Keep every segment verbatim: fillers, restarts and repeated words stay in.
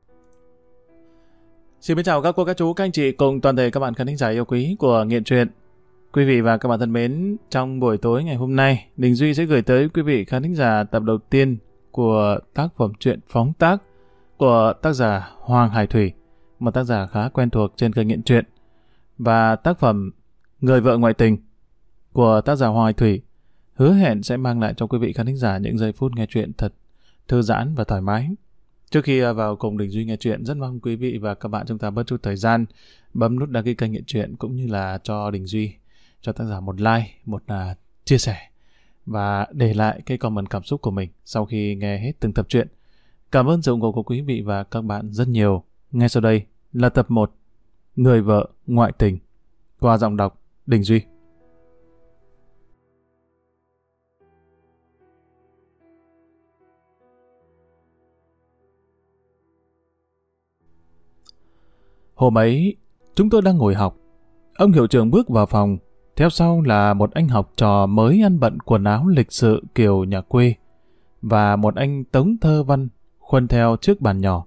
Xin kính chào các cô, các chú, các anh chị cùng toàn thể các bạn khán thính giả yêu quý của Nghiện Truyện. Quý vị và các bạn thân mến, trong buổi tối ngày hôm nay, Đình Duy sẽ gửi tới quý vị khán thính giả tập đầu tiên của tác phẩm truyện phóng tác của tác giả Hoàng Hải Thủy, một tác giả khá quen thuộc trên kênh Nghiện Truyện, và tác phẩm Người vợ ngoại tình của tác giả Hoàng Hải Thủy hứa hẹn sẽ mang lại cho quý vị khán thính giả những giây phút nghe truyện thật thư giãn và thoải mái. Trước khi vào cùng Đình Duy nghe truyện, rất mong quý vị và các bạn chúng ta bớt chút thời gian bấm nút đăng ký kênh Nghiện Truyện, cũng như là cho Đình Duy, cho tác giả một like, một uh, chia sẻ và để lại cái comment cảm xúc của mình sau khi nghe hết từng tập truyện. Cảm ơn sự ủng hộ của quý vị và các bạn rất nhiều. Ngay sau đây là tập một, Người vợ ngoại tình, qua giọng đọc Đình Duy. Hôm ấy, chúng tôi đang ngồi học. Ông hiệu trưởng bước vào phòng, theo sau là một anh học trò mới ăn bận quần áo lịch sự kiểu nhà quê, và một anh tống thơ văn khuân theo trước bàn nhỏ.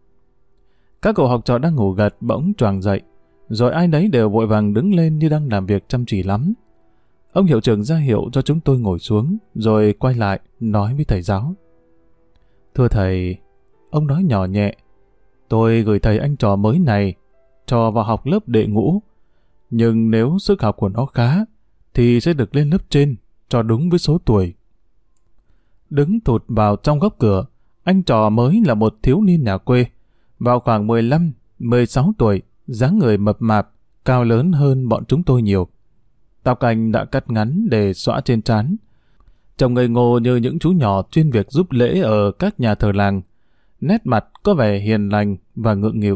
Các cậu học trò đang ngủ gật bỗng choàng dậy, rồi ai nấy đều vội vàng đứng lên như đang làm việc chăm chỉ lắm. Ông hiệu trưởng ra hiệu cho chúng tôi ngồi xuống, rồi quay lại nói với thầy giáo. Thưa thầy, ông nói nhỏ nhẹ, tôi gửi thầy anh trò mới này cho vào học lớp đệ ngũ, nhưng nếu sức học của nó khá thì sẽ được lên lớp trên cho đúng với số tuổi. Đứng thụt vào trong góc cửa, anh trò mới là một thiếu niên nhà quê, vào khoảng mười lăm mười sáu tuổi, dáng người mập mạp, cao lớn hơn bọn chúng tôi nhiều. Tóc anh đã cắt ngắn để xõa trên trán, trông ngây ngô như những chú nhỏ chuyên việc giúp lễ ở các nhà thờ làng. Nét mặt có vẻ hiền lành và ngượng nghịu.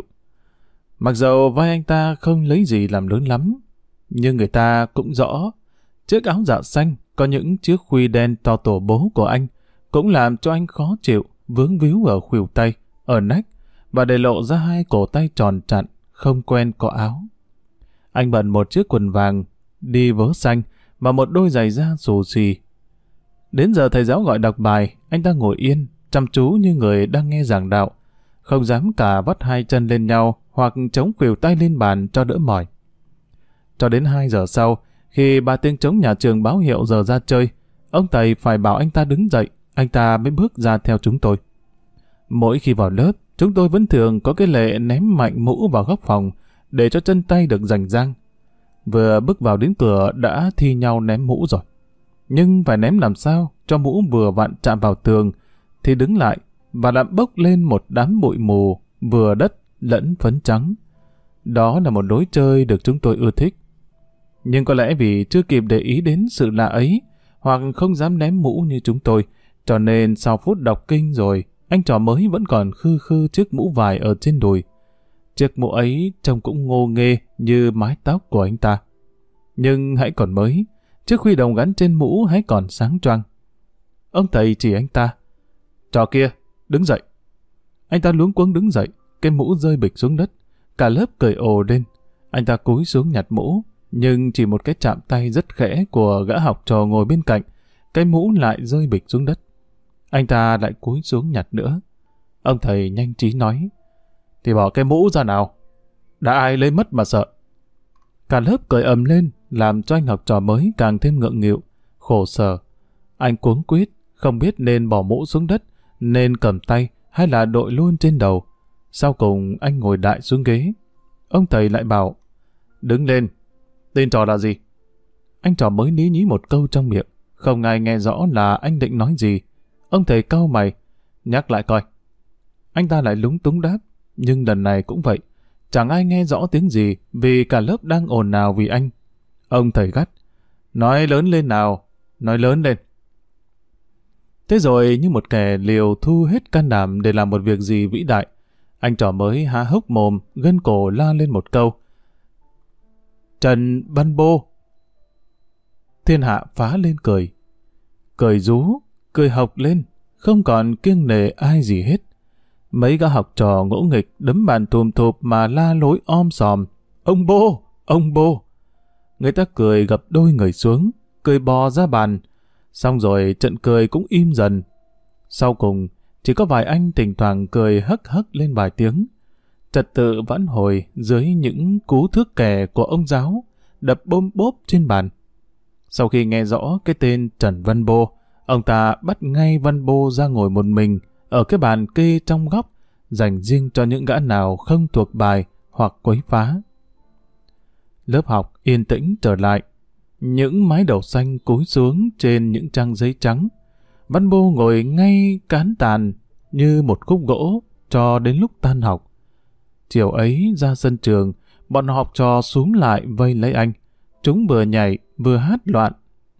Mặc dầu vai anh ta không lấy gì làm lớn lắm, nhưng người ta cũng rõ chiếc áo dạ xanh có những chiếc khuy đen to tổ bố của anh cũng làm cho anh khó chịu, vướng víu ở khuỷu tay, ở nách, và để lộ ra hai cổ tay tròn trặn, không quen có áo. Anh bận một chiếc quần vàng, đi vớ xanh và một đôi giày da xù xì. Đến giờ thầy giáo gọi đọc bài, anh ta ngồi yên, chăm chú như người đang nghe giảng đạo, không dám cả vắt hai chân lên nhau hoặc chống khuỷu tay lên bàn cho đỡ mỏi. Cho đến hai giờ sau, khi ba tiếng trống nhà trường báo hiệu giờ ra chơi, ông thầy phải bảo anh ta đứng dậy, anh ta mới bước ra theo chúng tôi. Mỗi khi vào lớp, chúng tôi vẫn thường có cái lệ ném mạnh mũ vào góc phòng để cho chân tay được rành rang. Vừa bước vào đến cửa đã thi nhau ném mũ rồi. Nhưng phải ném làm sao cho mũ vừa vặn chạm vào tường thì đứng lại và làm bốc lên một đám bụi mù vừa đất lẫn phấn trắng. Đó là một lối chơi được chúng tôi ưa thích. Nhưng có lẽ vì chưa kịp để ý đến sự lạ ấy, hoặc không dám ném mũ như chúng tôi, cho nên sau phút đọc kinh rồi, anh trò mới vẫn còn khư khư chiếc mũ vải ở trên đùi. Chiếc mũ ấy trông cũng ngô nghê như mái tóc của anh ta. Nhưng hãy còn mới, chiếc khuy đồng gắn trên mũ hãy còn sáng choang. Ông thầy chỉ anh ta. Trò kia, đứng dậy. Anh ta luống cuống đứng dậy, cái mũ rơi bịch xuống đất. Cả lớp cười ồ lên. Anh ta cúi xuống nhặt mũ, nhưng chỉ một cái chạm tay rất khẽ của gã học trò ngồi bên cạnh, cái mũ lại rơi bịch xuống đất. Anh ta lại cúi xuống nhặt nữa. Ông thầy nhanh trí nói, thì bỏ cái mũ ra nào. Đã ai lấy mất mà sợ. Cả lớp cười ầm lên, làm cho anh học trò mới càng thêm ngượng nghịu, khổ sở. Anh cuống quýt, không biết nên bỏ mũ xuống đất, nên cầm tay hay là đội luôn trên đầu. Sau cùng anh ngồi đại xuống ghế. Ông thầy lại bảo, đứng lên, tên trò là gì? Anh trò mới lý nhí một câu trong miệng, không ai nghe rõ là anh định nói gì. Ông thầy cau mày, nhắc lại coi. Anh ta lại lúng túng đáp, nhưng lần này cũng vậy. Chẳng ai nghe rõ tiếng gì vì cả lớp đang ồn ào vì anh. Ông thầy gắt, nói lớn lên nào, nói lớn lên. Thế rồi như một kẻ liều thu hết can đảm để làm một việc gì vĩ đại, anh trò mới há hốc mồm, gân cổ la lên một câu. Trần Văn Bô. Thiên hạ phá lên cười. Cười rú, cười học lên, không còn kiêng nể ai gì hết. Mấy gã học trò ngỗ nghịch đấm bàn thùm thụp mà la lối om sòm. Ông Bô, ông Bô. Người ta cười gập đôi người xuống, cười bò ra bàn. Xong rồi trận cười cũng im dần. Sau cùng, chỉ có vài anh thỉnh thoảng cười hấc hấc lên vài tiếng. Trật tự vãn hồi dưới những cú thước kè của ông giáo, đập bôm bốp trên bàn. Sau khi nghe rõ cái tên Trần Văn Bô, ông ta bắt ngay Văn Bô ra ngồi một mình ở cái bàn kê trong góc, dành riêng cho những gã nào không thuộc bài hoặc quấy phá. Lớp học yên tĩnh trở lại. Những mái đầu xanh cúi xuống trên những trang giấy trắng. Văn Bô ngồi ngay cán tàn như một khúc gỗ cho đến lúc tan học. Chiều ấy ra sân trường, bọn học trò xúm lại vây lấy anh. Chúng vừa nhảy vừa hát loạn.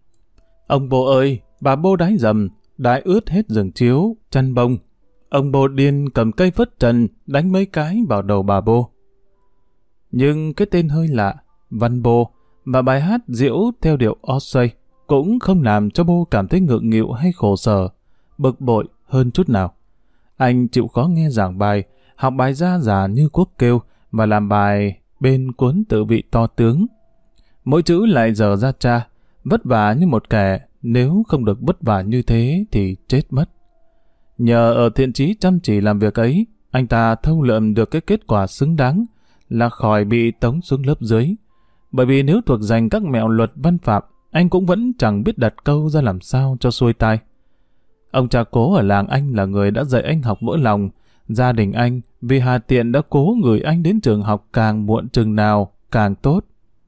Ông Bô ơi, bà Bô đái dầm, đái ướt hết giường chiếu, chăn bông. Ông Bô điên cầm cây phất trần đánh mấy cái vào đầu bà Bô. Nhưng cái tên hơi lạ, Văn Bô, và bài hát diễu theo điệu Ossay cũng không làm cho Bô cảm thấy ngượng nghịu hay khổ sở, bực bội hơn chút nào. Anh chịu khó nghe giảng bài, học bài ra giả như quốc kêu và làm bài bên cuốn tự vị to tướng. Mỗi chữ lại dở ra tra, vất vả như một kẻ, nếu không được vất vả như thế thì chết mất. Nhờ ở thiện chí chăm chỉ làm việc ấy, anh ta thâu lượm được cái kết quả xứng đáng là khỏi bị tống xuống lớp dưới. Bởi vì nếu thuộc dành các mẹo luật văn phạm, anh cũng vẫn chẳng biết đặt câu ra làm sao cho xuôi tai. Ông cha cố ở làng anh là người đã dạy anh học vỡ lòng. Gia đình anh vì hà tiện đã cố gửi anh đến trường học càng muộn chừng nào càng tốt.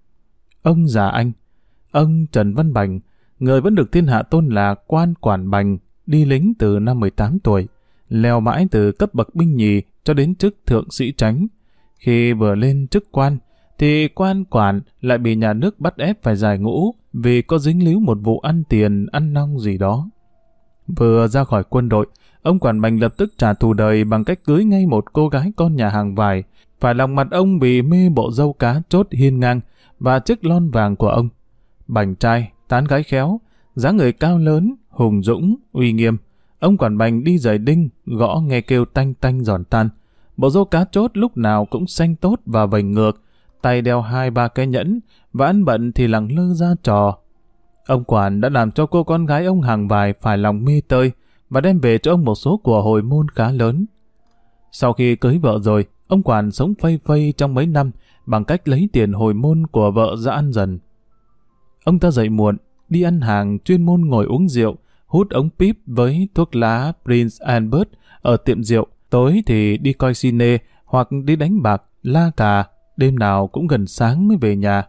Ông già anh, ông Trần Văn Bành, người vẫn được thiên hạ tôn là quan quản Bành, đi lính từ năm mười tám tuổi, leo mãi từ cấp bậc binh nhì cho đến chức thượng sĩ chánh. Khi vừa lên chức quan, thì quan quản lại bị nhà nước bắt ép phải giải ngũ vì có dính líu một vụ ăn tiền, ăn nong gì đó. Vừa ra khỏi quân đội, ông quản Bành lập tức trả thù đời bằng cách cưới ngay một cô gái con nhà hàng vải, phải lòng mặt ông vì mê bộ dâu cá chốt hiên ngang và chiếc lon vàng của ông. Bành trai, tán gái khéo, dáng người cao lớn, hùng dũng, uy nghiêm. Ông quản Bành đi giày đinh, gõ nghe kêu tanh tanh giòn tan. Bộ dâu cá chốt lúc nào cũng xanh tốt và vành ngược, tay đeo hai ba cái nhẫn, và ăn bận thì lẳng lơ ra trò. Ông quản đã làm cho cô con gái ông hàng vải phải lòng mê tơi và đem về cho ông một số của hồi môn khá lớn. Sau khi cưới vợ rồi, ông quản sống phây phây trong mấy năm bằng cách lấy tiền hồi môn của vợ ra ăn dần. Ông ta dậy muộn, đi ăn hàng chuyên môn ngồi uống rượu, hút ống píp với thuốc lá Prince Albert ở tiệm rượu, tối thì đi coi cine hoặc đi đánh bạc, la cà, đêm nào cũng gần sáng mới về nhà.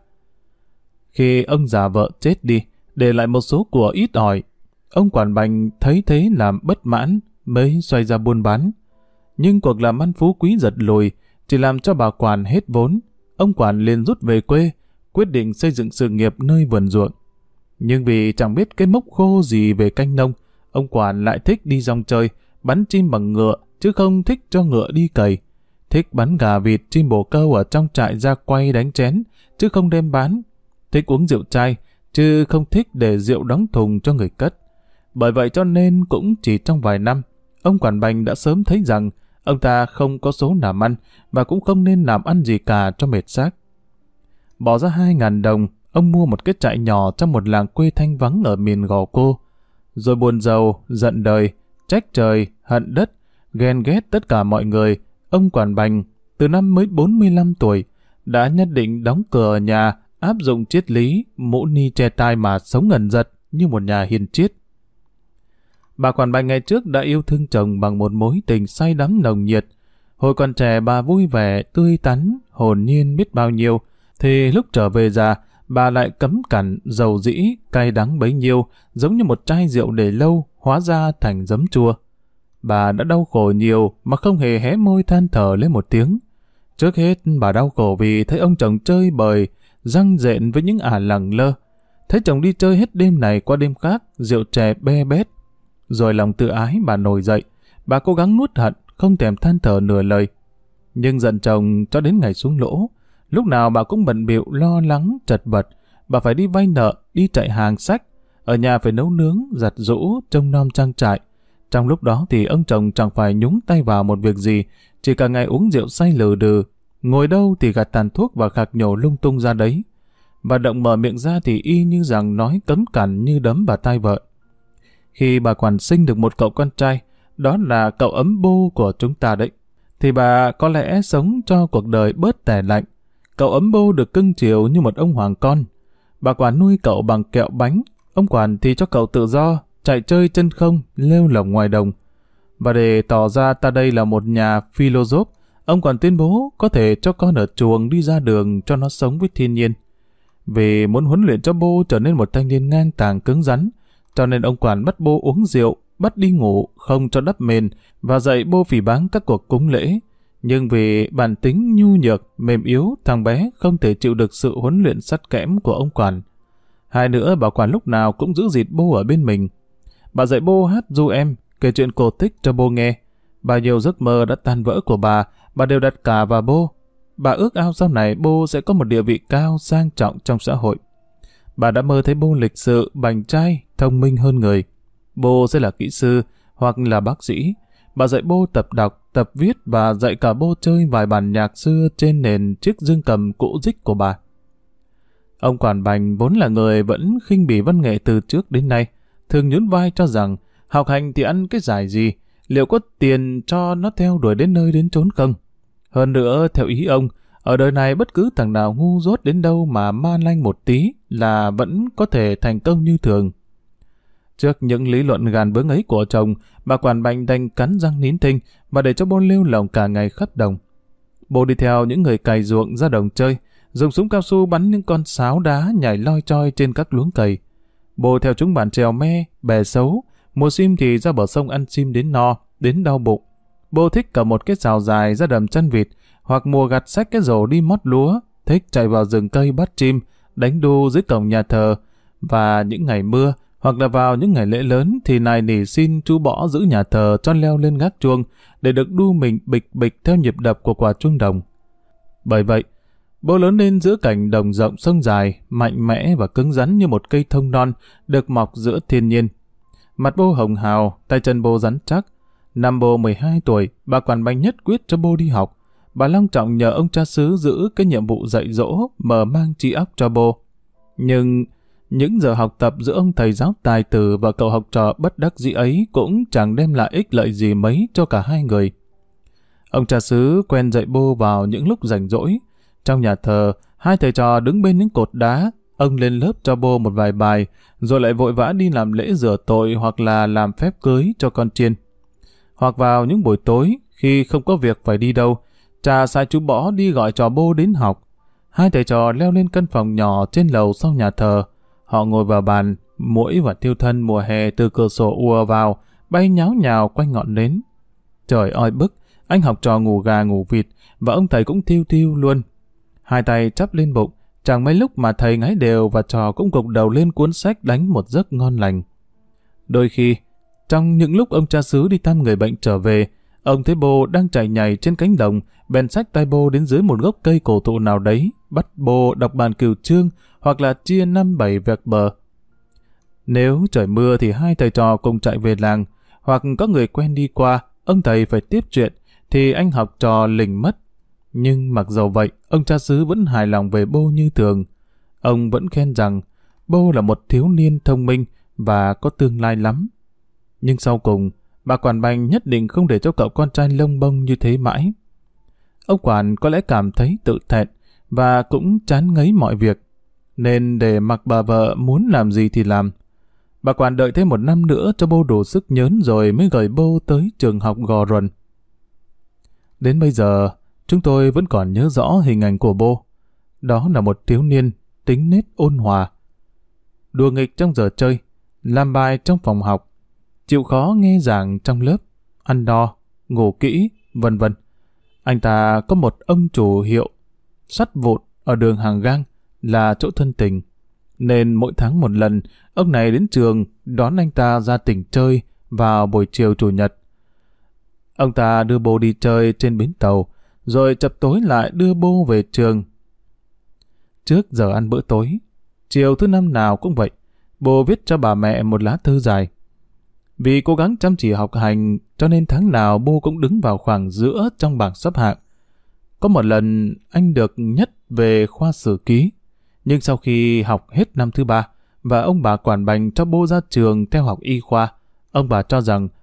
Khi ông già vợ chết đi, để lại một số của ít ỏi, ông quản Bành thấy thế làm bất mãn mới xoay ra buôn bán. Nhưng cuộc làm ăn phú quý giật lùi chỉ làm cho bà quản hết vốn. Ông quản liền rút về quê, quyết định xây dựng sự nghiệp nơi vườn ruộng. Nhưng vì chẳng biết cái mốc khô gì về canh nông, ông quản lại thích đi rong chơi, bắn chim bằng ngựa, chứ không thích cho ngựa đi cày. Thích bắn gà vịt, chim bồ câu ở trong trại ra quay đánh chén, chứ không đem bán. Thích uống rượu chai, chứ không thích để rượu đóng thùng cho người cất. Bởi vậy cho nên cũng chỉ trong vài năm, ông quản Bành đã sớm thấy rằng ông ta không có số làm ăn và cũng không nên làm ăn gì cả cho mệt xác. Bỏ ra hai ngàn đồng, ông mua một cái trại nhỏ trong một làng quê thanh vắng ở miền Gò Cô. Rồi buồn rầu, giận đời, trách trời, hận đất, ghen ghét tất cả mọi người, ông quản Bành, từ năm mới bốn mươi lăm tuổi, đã nhất định đóng cửa nhà, áp dụng triết lý mũ ni che tai mà sống ngần giật như một nhà hiền triết. Bà quản Bành ngày trước đã yêu thương chồng bằng một mối tình say đắm nồng nhiệt. Hồi còn trẻ bà vui vẻ, tươi tắn, hồn nhiên biết bao nhiêu, thì lúc trở về già, bà lại cấm cằn, dầu dĩ, cay đắng bấy nhiêu, giống như một chai rượu để lâu, hóa ra thành giấm chua. Bà đã đau khổ nhiều mà không hề hé môi than thở lên một tiếng. Trước hết bà đau khổ vì thấy ông chồng chơi bời, răng rện với những ả lẳng lơ. Thấy chồng đi chơi hết đêm này qua đêm khác, rượu chè be bét. Rồi lòng tự ái bà nổi dậy, bà cố gắng nuốt hận, không thèm than thở nửa lời. Nhưng giận chồng cho đến ngày xuống lỗ, lúc nào bà cũng bận bịu lo lắng, chật vật. Bà phải đi vay nợ, đi chạy hàng sách, ở nhà phải nấu nướng, giặt giũ, trông nom trang trại. Trong lúc đó thì ông chồng chẳng phải nhúng tay vào một việc gì, chỉ cả ngày uống rượu say lừ đừ, ngồi đâu thì gạt tàn thuốc và khạc nhổ lung tung ra đấy. Và động mở miệng ra thì y như rằng nói cấm cằn như đấm vào tai vợ. Khi bà quản sinh được một cậu con trai, đó là cậu ấm bô của chúng ta đấy. Thì bà có lẽ sống cho cuộc đời bớt tẻ lạnh. Cậu ấm bô được cưng chiều như một ông hoàng con. Bà quản nuôi cậu bằng kẹo bánh, ông quản thì cho cậu tự do, chạy chơi chân không, lêu lỏng ngoài đồng. Và để tỏ ra ta đây là một nhà philosoph, ông quản tuyên bố có thể cho con ở chuồng đi ra đường cho nó sống với thiên nhiên. Vì muốn huấn luyện cho bô trở nên một thanh niên ngang tàng cứng rắn, cho nên ông quản bắt bô uống rượu, bắt đi ngủ, không cho đắp mền và dạy bô phỉ báng các cuộc cúng lễ. Nhưng vì bản tính nhu nhược, mềm yếu, thằng bé không thể chịu được sự huấn luyện sắt kẽm của ông quản. Hai nữa, bà quản lúc nào cũng giữ dịt bô ở bên mình. Bà dạy bô hát ru em, kể chuyện cổ tích cho bô nghe. Bao nhiêu giấc mơ đã tan vỡ của bà, bà đều đặt cả vào bô. Bà ước ao sau này bô sẽ có một địa vị cao, sang trọng trong xã hội. Bà đã mơ thấy bô lịch sự, bảnh trai, thông minh hơn người. Bô sẽ là kỹ sư hoặc là bác sĩ. Bà dạy bô tập đọc, tập viết và dạy cả bô chơi vài bản nhạc xưa trên nền chiếc dương cầm cũ dích của bà. Ông quản Bành vốn là người vẫn khinh bỉ văn nghệ từ trước đến nay, thường nhún vai cho rằng học hành thì ăn cái giải gì, liệu có tiền cho nó theo đuổi đến nơi đến chốn không? Hơn nữa, theo ý ông, ở đời này bất cứ thằng nào ngu dốt đến đâu mà man lanh một tí là vẫn có thể thành công như thường. Trước những lý luận gàn bướng ấy của chồng, bà quản Bành đành cắn răng nín thinh và để cho bô lêu lỏng cả ngày khắp đồng. Bô đi theo những người cày ruộng ra đồng chơi, dùng súng cao su bắn những con sáo đá nhảy loi choi trên các luống cày. Bô theo chúng bản trèo me, bè xấu, mùa sim thì ra bờ sông ăn sim đến no, đến đau bụng. Bô thích cả một cái xào dài ra đầm chăn vịt, hoặc mùa gặt xách cái rổ đi mót lúa, thích chạy vào rừng cây bắt chim, đánh đu dưới cổng nhà thờ. Và những ngày mưa, hoặc là vào những ngày lễ lớn thì nài nỉ xin chú bỏ giữ nhà thờ cho leo lên gác chuông để được đu mình bịch bịch theo nhịp đập của quả chuông đồng. Bởi vậy, bô lớn lên giữa cảnh đồng rộng sông dài, mạnh mẽ và cứng rắn như một cây thông non được mọc giữa thiên nhiên. Mặt bô hồng hào, tay chân bô rắn chắc. Năm bô mười hai tuổi, bà quản Bành nhất quyết cho bô đi học. Bà long trọng nhờ ông cha xứ giữ cái nhiệm vụ dạy dỗ, mở mang trí óc cho bô. Nhưng những giờ học tập giữa ông thầy giáo tài tử và cậu học trò bất đắc dĩ ấy cũng chẳng đem lại ích lợi gì mấy cho cả hai người. Ông cha xứ quen dạy bô vào những lúc rảnh rỗi. Trong nhà thờ, hai thầy trò đứng bên những cột đá, ông lên lớp cho bô một vài bài, rồi lại vội vã đi làm lễ rửa tội hoặc là làm phép cưới cho con chiên. Hoặc vào những buổi tối, khi không có việc phải đi đâu, cha sai chú Bỏ đi gọi trò bô đến học. Hai thầy trò leo lên căn phòng nhỏ trên lầu sau nhà thờ. Họ ngồi vào bàn, muỗi và thiêu thân mùa hè từ cửa sổ ùa vào, bay nháo nhào quanh ngọn nến. Trời oi bức, anh học trò ngủ gà ngủ vịt, và ông thầy cũng thiêu thiêu luôn. Hai tay chắp lên bụng, chẳng mấy lúc mà thầy ngáy đều và trò cũng gục đầu lên cuốn sách đánh một giấc ngon lành. Đôi khi, trong những lúc ông cha xứ đi thăm người bệnh trở về, ông thấy bô đang chạy nhảy trên cánh đồng, bèn xách tay bô đến dưới một gốc cây cổ thụ nào đấy, bắt bô đọc bản cửu chương hoặc là chia năm bảy vẹc bờ. Nếu trời mưa thì hai thầy trò cùng chạy về làng, hoặc có người quen đi qua, ông thầy phải tiếp chuyện, thì anh học trò lỉnh mất. Nhưng mặc dầu vậy, ông cha xứ vẫn hài lòng về bô như thường. Ông vẫn khen rằng bô là một thiếu niên thông minh và có tương lai lắm. Nhưng sau cùng, bà quản Bành nhất định không để cho cậu con trai lông bông như thế mãi. Ông quản có lẽ cảm thấy tự thẹn và cũng chán ngấy mọi việc, nên để mặc bà vợ muốn làm gì thì làm. Bà quản đợi thêm một năm nữa cho bô đủ sức nhớn rồi mới gửi bô tới trường học Gò Ruần. Đến bây giờ, chúng tôi vẫn còn nhớ rõ hình ảnh của bô. Đó là một thiếu niên, tính nết ôn hòa, đùa nghịch trong giờ chơi, làm bài trong phòng học, chịu khó nghe giảng trong lớp, ăn no, ngủ kỹ, vân vân. Anh ta có một ông chủ hiệu sắt vụn ở đường Hàng Gang là chỗ thân tình, nên mỗi tháng một lần, ông này đến trường đón anh ta ra tỉnh chơi vào buổi chiều chủ nhật. Ông ta đưa bô đi chơi trên bến tàu, rồi chập tối lại đưa bô về trường. Trước giờ ăn bữa tối, chiều thứ năm nào cũng vậy, bô viết cho bà mẹ một lá thư dài. Vì cố gắng chăm chỉ học hành, cho nên tháng nào bô cũng đứng vào khoảng giữa trong bảng xếp hạng. Có một lần anh được nhất về khoa sử ký, nhưng sau khi học hết năm thứ ba và ông bà quản Bành cho bô ra trường theo học y khoa, ông bà cho rằng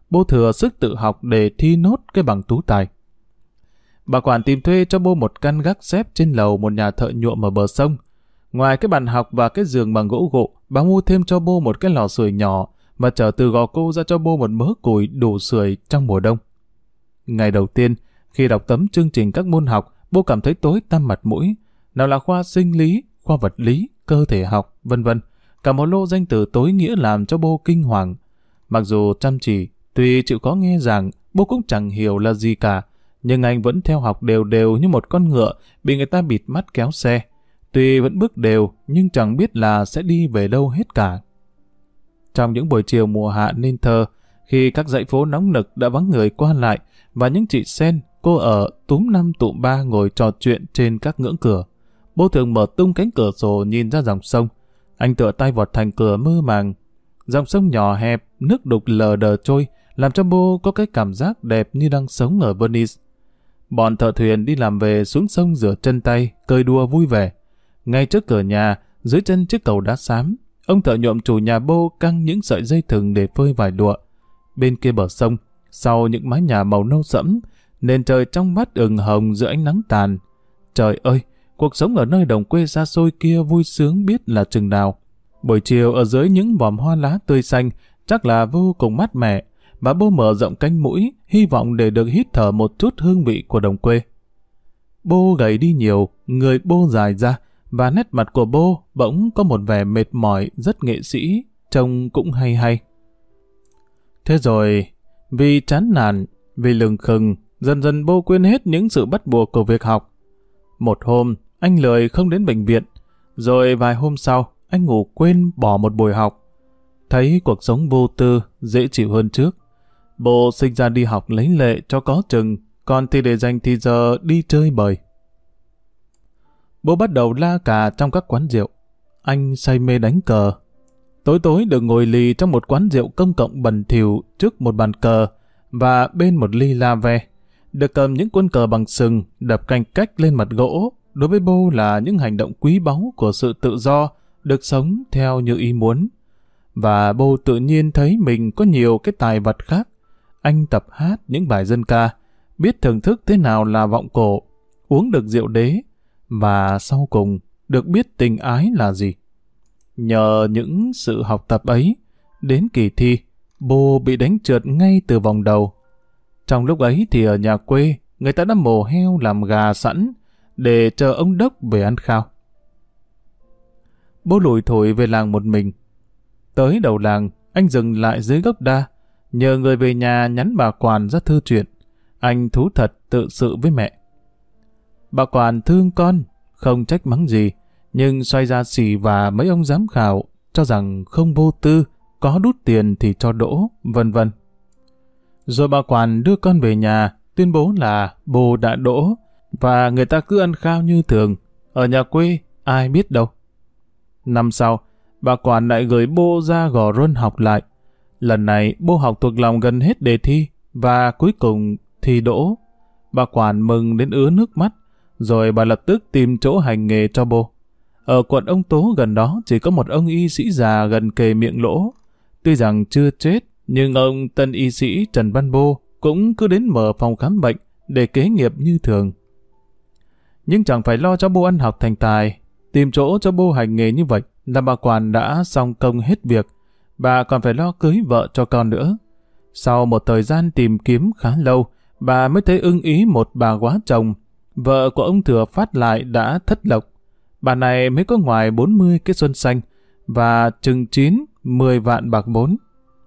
Bô thừa sức tự học để thi nốt cái bằng tú tài. Bà quản tìm thuê cho Bô một căn gác xếp trên lầu một nhà thợ nhuộm ở bờ sông. Ngoài cái bàn học và cái giường bằng gỗ gụ, bà mua thêm cho Bô một cái lò sưởi nhỏ và chở từ Gò Cô ra cho Bô một mớ củi đủ sưởi trong mùa đông. Ngày đầu tiên, khi đọc tấm chương trình các môn học, Bô cảm thấy tối tăm mặt mũi. Nào là khoa sinh lý, khoa vật lý, cơ thể học, vân vân. Cả một lô danh từ tối nghĩa làm cho Bô kinh hoàng. Mặc dù chăm chỉ, tuy chịu khó nghe giảng, Bô cũng chẳng hiểu là gì cả, nhưng anh vẫn theo học đều đều như một con ngựa bị người ta bịt mắt kéo xe. Tuy vẫn bước đều, nhưng chẳng biết là sẽ đi về đâu hết cả. Trong những buổi chiều mùa hạ nên thơ, khi các dãy phố nóng nực đã vắng người qua lại và những chị sen, cô ở túm năm tụm ba ngồi trò chuyện trên các ngưỡng cửa, Bô thường mở tung cánh cửa sổ nhìn ra dòng sông. Anh tựa tay vào thành cửa mơ màng. Dòng sông nhỏ hẹp, nước đục lờ đờ trôi, làm cho Bô có cái cảm giác đẹp như đang sống ở Venice. Bọn thợ thuyền đi làm về xuống sông rửa chân tay, cười đùa vui vẻ. Ngay trước cửa nhà, dưới chân chiếc cầu đá xám, ông thợ nhuộm chủ nhà Bô căng những sợi dây thừng để phơi vải lụa. Bên kia bờ sông, sau những mái nhà màu nâu sẫm, nền trời trong vắt ửng hồng giữa ánh nắng tàn. Trời ơi, cuộc sống ở nơi đồng quê xa xôi kia vui sướng biết là chừng nào. Buổi chiều ở dưới những vòm hoa lá tươi xanh chắc là vô cùng mát mẻ, và Bô mở rộng cánh mũi, hy vọng để được hít thở một chút hương vị của đồng quê. Bô gầy đi nhiều, người Bô dài ra, và nét mặt của Bô bỗng có một vẻ mệt mỏi rất nghệ sĩ, trông cũng hay hay. Thế rồi, vì chán nản, vì lừng khừng, dần dần Bô quên hết những sự bắt buộc của việc học. Một hôm, anh lười không đến bệnh viện, rồi vài hôm sau, anh ngủ quên bỏ một buổi học. Thấy cuộc sống vô tư, dễ chịu hơn trước. Bô sinh ra đi học lấy lệ cho có chừng, còn thì để dành thì giờ đi chơi bời. Bô bắt đầu la cà trong các quán rượu. Anh say mê đánh cờ. Tối tối được ngồi lì trong một quán rượu công cộng bẩn thỉu trước một bàn cờ và bên một ly la ve. Được cầm những quân cờ bằng sừng đập canh cách lên mặt gỗ, đối với Bô là những hành động quý báu của sự tự do, được sống theo như ý muốn. Và Bô tự nhiên thấy mình có nhiều cái tài vật khác. Anh tập hát những bài dân ca, biết thưởng thức thế nào là vọng cổ, uống được rượu đế, và sau cùng được biết tình ái là gì. Nhờ những sự học tập ấy, đến kỳ thi, Bô bị đánh trượt ngay từ vòng đầu. Trong lúc ấy thì ở nhà quê, người ta đã mổ heo làm gà sẵn để chờ ông Đốc về ăn khao. Bô lủi thổi về làng một mình. Tới đầu làng, anh dừng lại dưới gốc đa, nhờ người về nhà nhắn bà Quản ra thư chuyện. Anh thú thật tự sự với mẹ. Bà Quản thương con, không trách mắng gì, nhưng xoay ra xì và mấy ông giám khảo cho rằng không vô tư, có đút tiền thì cho đỗ, vân vân. Rồi bà Quản đưa con về nhà, tuyên bố là Bô đã đỗ, và người ta cứ ăn khao như thường. Ở nhà quê, ai biết đâu. Năm sau, bà Quản lại gửi Bô ra Gò Rôn học lại. Lần này, Bô học thuộc lòng gần hết đề thi, và cuối cùng thi đỗ. Bà Quản mừng đến ứa nước mắt, rồi bà lập tức tìm chỗ hành nghề cho Bô. Ở quận Ông Tố gần đó chỉ có một ông y sĩ già gần kề miệng lỗ. Tuy rằng chưa chết, nhưng ông tân y sĩ Trần Văn Bô cũng cứ đến mở phòng khám bệnh để kế nghiệp như thường. Nhưng chẳng phải lo cho Bô ăn học thành tài, tìm chỗ cho Bô hành nghề như vậy là bà Quản đã xong công hết việc. Bà còn phải lo cưới vợ cho con nữa. Sau một thời gian tìm kiếm khá lâu, bà mới thấy ưng ý một bà góa chồng. Vợ của ông Thừa Phát lại đã thất lộc. Bà này mới có ngoài bốn mươi cái xuân xanh và chừng chín, mười vạn bạc bốn.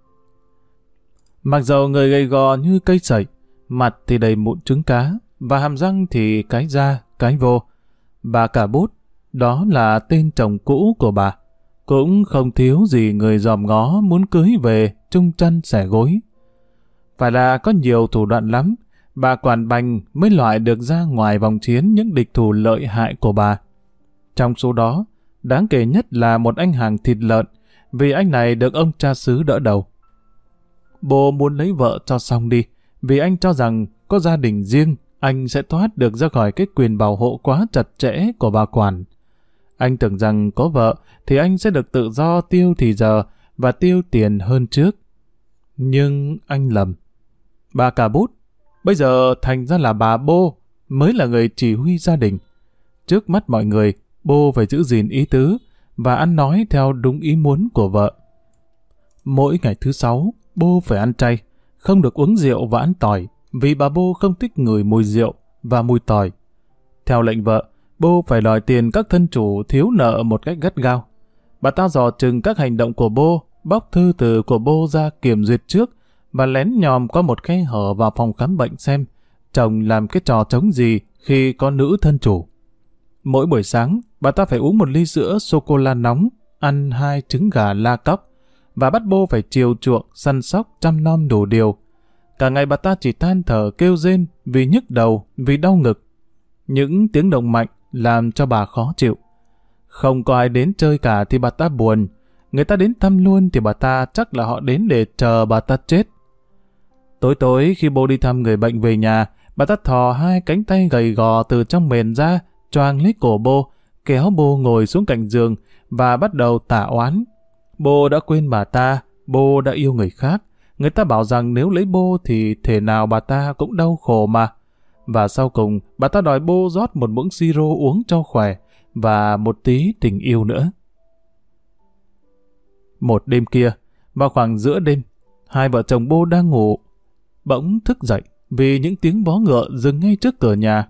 Mặc dầu người gầy gò như cây sậy, mặt thì đầy mụn trứng cá, và hàm răng thì cái ra, cái vô. Bà Cả Bút, đó là tên chồng cũ của bà, cũng không thiếu gì người dòm ngó muốn cưới về chung chăn xẻ gối. Phải là có nhiều thủ đoạn lắm, bà Quản Bành mới loại được ra ngoài vòng chiến những địch thủ lợi hại của bà. Trong số đó, đáng kể nhất là một anh hàng thịt lợn, vì anh này được ông cha xứ đỡ đầu. Bô muốn lấy vợ cho xong đi, vì anh cho rằng có gia đình riêng, anh sẽ thoát được ra khỏi cái quyền bảo hộ quá chặt chẽ của bà Quản. Anh tưởng rằng có vợ thì anh sẽ được tự do tiêu thì giờ và tiêu tiền hơn trước. Nhưng anh lầm. Bà Cả Bút, bây giờ thành ra là bà Bô mới là người chỉ huy gia đình. Trước mắt mọi người, Bô phải giữ gìn ý tứ và ăn nói theo đúng ý muốn của vợ. Mỗi ngày thứ sáu, Bô phải ăn chay, không được uống rượu và ăn tỏi, vì bà Bô không thích ngửi mùi rượu và mùi tỏi. Theo lệnh vợ, Bô phải đòi tiền các thân chủ thiếu nợ một cách gắt gao. Bà ta dò chừng các hành động của Bô, bóc thư từ của Bô ra kiểm duyệt trước và lén nhòm qua một khe hở vào phòng khám bệnh xem chồng làm cái trò trống gì khi có nữ thân chủ. Mỗi buổi sáng, bà ta phải uống một ly sữa sô-cô-la nóng, ăn hai trứng gà la cóc và bắt Bô phải chiều chuộng, săn sóc, chăm nom đủ điều. Cả ngày bà ta chỉ than thở kêu rên vì nhức đầu, vì đau ngực. Những tiếng động mạnh làm cho bà khó chịu. Không có ai đến chơi cả thì bà ta buồn. Người ta đến thăm luôn thì bà ta chắc là họ đến để chờ bà ta chết. Tối tối khi Bô đi thăm người bệnh về nhà, bà ta thò hai cánh tay gầy gò từ trong mền ra, choàng lấy cổ Bô, kéo Bô ngồi xuống cạnh giường và bắt đầu tả oán. Bô đã quên bà ta, Bô đã yêu người khác. Người ta bảo rằng nếu lấy Bô thì thể nào bà ta cũng đau khổ mà. Và sau cùng, bà ta đòi Bô rót một muỗng siro uống cho khỏe và một tí tình yêu nữa. Một đêm kia, vào khoảng giữa đêm, hai vợ chồng Bô đang ngủ, bỗng thức dậy vì những tiếng vó ngựa dừng ngay trước cửa nhà.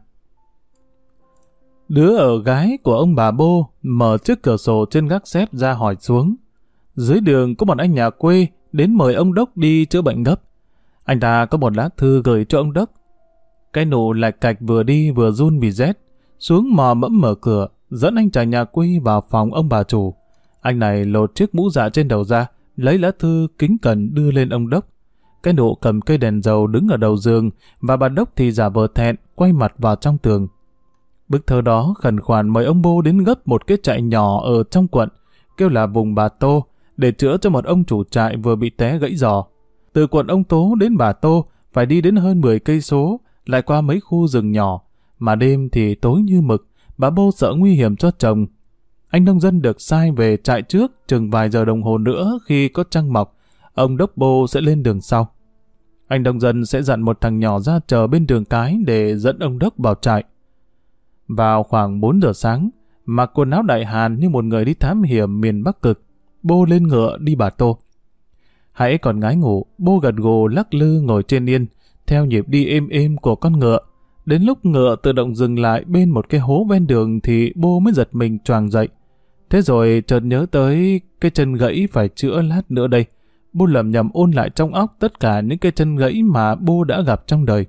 Đứa ở gái của ông bà Bô mở chiếc cửa sổ trên gác xếp ra hỏi xuống. Dưới đường có một anh nhà quê đến mời ông Đốc đi chữa bệnh gấp. Anh ta có một lá thư gửi cho ông Đốc. Cái nụ lạch cạch vừa đi vừa run vì rét, xuống mò mẫm mở cửa, dẫn anh chàng nhà quê vào phòng ông bà chủ. Anh này lột chiếc mũ dạ trên đầu ra, lấy lá thư kính cẩn đưa lên ông Đốc. Cái nụ cầm cây đèn dầu đứng ở đầu giường, và bà Đốc thì giả vờ thẹn, quay mặt vào trong tường. Bức thơ đó khẩn khoản mời ông Bô đến gấp một cái trại nhỏ ở trong quận, kêu là vùng Bà Tô, để chữa cho một ông chủ trại vừa bị té gãy giò. Từ quận ông Tố đến Bà Tô phải đi đến hơn mười cây số, lại qua mấy khu rừng nhỏ, mà đêm thì tối như mực. Bà Bô sợ nguy hiểm cho chồng. Anh nông dân được sai về trại trước, chừng vài giờ đồng hồ nữa khi có trăng mọc, ông Đốc Bô sẽ lên đường sau. Anh nông dân sẽ dặn một thằng nhỏ ra chờ bên đường cái để dẫn ông Đốc vào trại. Vào khoảng bốn giờ sáng, mặc quần áo đại hàn như một người đi thám hiểm miền Bắc Cực, Bô lên ngựa đi Bà Tô. Hãy còn ngái ngủ, Bô gật gù lắc lư ngồi trên yên, theo nhịp đi êm êm của con ngựa. Đến lúc ngựa tự động dừng lại bên một cái hố ven đường thì Bô mới giật mình choàng dậy. Thế rồi chợt nhớ tới cái chân gãy phải chữa lát nữa đây. Bô lẩm nhẩm ôn lại trong óc tất cả những cái chân gãy mà Bô đã gặp trong đời.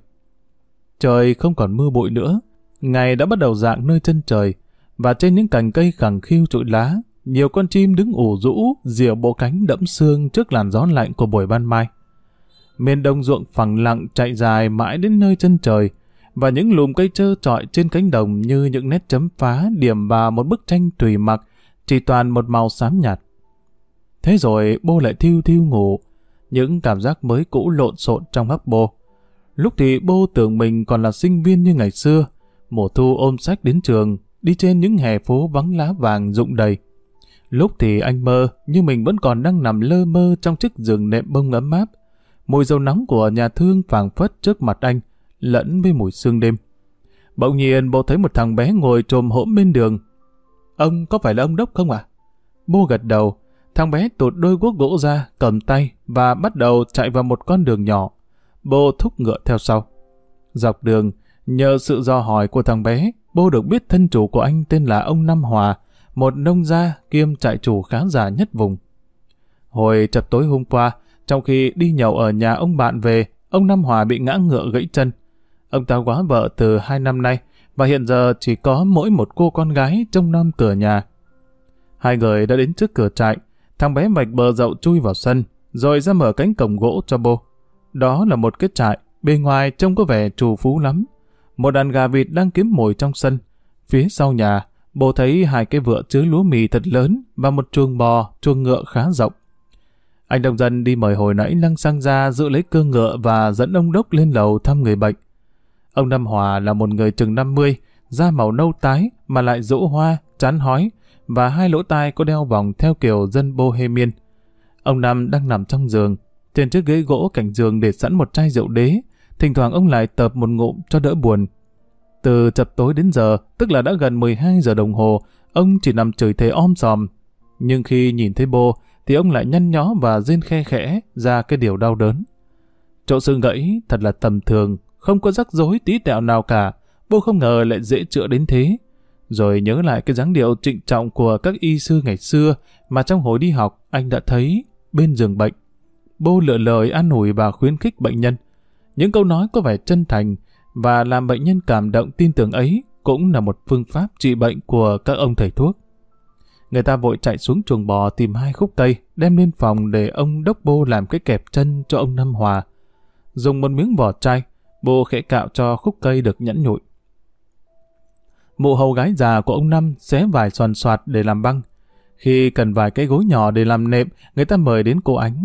Trời không còn mưa bụi nữa, ngày đã bắt đầu rạng nơi chân trời, và trên những cành cây khẳng khiu trụi lá, nhiều con chim đứng ủ rũ, rìa bộ cánh đẫm sương trước làn gió lạnh của buổi ban mai. Miền đồng ruộng phẳng lặng chạy dài mãi đến nơi chân trời, và những lùm cây trơ trọi trên cánh đồng như những nét chấm phá điểm vào một bức tranh tùy mặc, chỉ toàn một màu xám nhạt. Thế rồi Bô lại thiêu thiêu ngủ, những cảm giác mới cũ lộn xộn trong óc Bô. Lúc thì Bô tưởng mình còn là sinh viên như ngày xưa, mùa thu ôm sách đến trường, đi trên những hè phố vắng lá vàng rụng đầy. Lúc thì anh mơ như mình vẫn còn đang nằm lơ mơ trong chiếc giường nệm bông ấm áp. Mùi dầu nóng của nhà thương phảng phất trước mặt anh, lẫn với mùi sương đêm. Bỗng nhiên Bô thấy một thằng bé ngồi chồm hổm bên đường. Ông có phải là ông Đốc không ạ? À? Bô gật đầu. Thằng bé tụt đôi guốc gỗ ra, cầm tay và bắt đầu chạy vào một con đường nhỏ. Bô thúc ngựa theo sau. Dọc đường, nhờ sự dò hỏi của thằng bé, Bô được biết thân chủ của anh tên là ông Năm Hòa, một nông gia kiêm trại chủ khá già nhất vùng. Hồi chập tối hôm qua, trong khi đi nhậu ở nhà ông bạn về, ông Năm Hòa bị ngã ngựa gãy chân. Ông ta góa vợ từ hai năm nay, và hiện giờ chỉ có mỗi một cô con gái trông nom cửa nhà. Hai người đã đến trước cửa trại, thằng bé vạch bờ dậu chui vào sân, rồi ra mở cánh cổng gỗ cho Bô. Đó là một cái trại, bề ngoài trông có vẻ trù phú lắm. Một đàn gà vịt đang kiếm mồi trong sân. Phía sau nhà, Bô thấy hai cái vựa chứa lúa mì thật lớn và một chuồng bò, chuồng ngựa khá rộng. Anh nông dân đi mời hồi nãy lăng xăng ra giữ lấy cương ngựa và dẫn ông Đốc lên lầu thăm người bệnh. Ông Năm Hòa là một người chừng năm mươi, da màu nâu tái mà lại rũ hoa, trán hói, và hai lỗ tai có đeo vòng theo kiểu dân Bohemian. Ông Năm đang nằm trong giường, Trên chiếc ghế gỗ cạnh giường để sẵn một chai rượu đế, thỉnh thoảng ông lại tợp một ngụm cho đỡ buồn. Từ chập tối đến giờ, tức là đã gần mười hai giờ đồng hồ, ông chỉ nằm chửi thề om sòm. Nhưng khi nhìn thấy bô, thì ông lại nhăn nhó và rên khe khẽ ra cái điều đau đớn. Chỗ xương gãy thật là tầm thường, không có rắc rối tí tẹo nào cả. Bô không ngờ lại dễ chữa đến thế. Rồi nhớ lại cái dáng điệu trịnh trọng của các y sư ngày xưa mà trong hồi đi học anh đã thấy bên giường bệnh. Bô lựa lời an ủi và khuyến khích bệnh nhân. Những câu nói có vẻ chân thành và làm bệnh nhân cảm động tin tưởng ấy cũng là một phương pháp trị bệnh của các ông thầy thuốc. Người ta vội chạy xuống chuồng bò tìm hai khúc cây, đem lên phòng để ông đốc Bô làm cái kẹp chân cho ông Năm Hòa. Dùng một miếng vỏ chai, Bô khẽ cạo cho khúc cây được nhẵn nhụi. Mụ hầu gái già của ông Năm xé vải xoàn xoạt để làm băng. Khi cần vài cái gối nhỏ để làm nệm, người ta mời đến cô Ánh.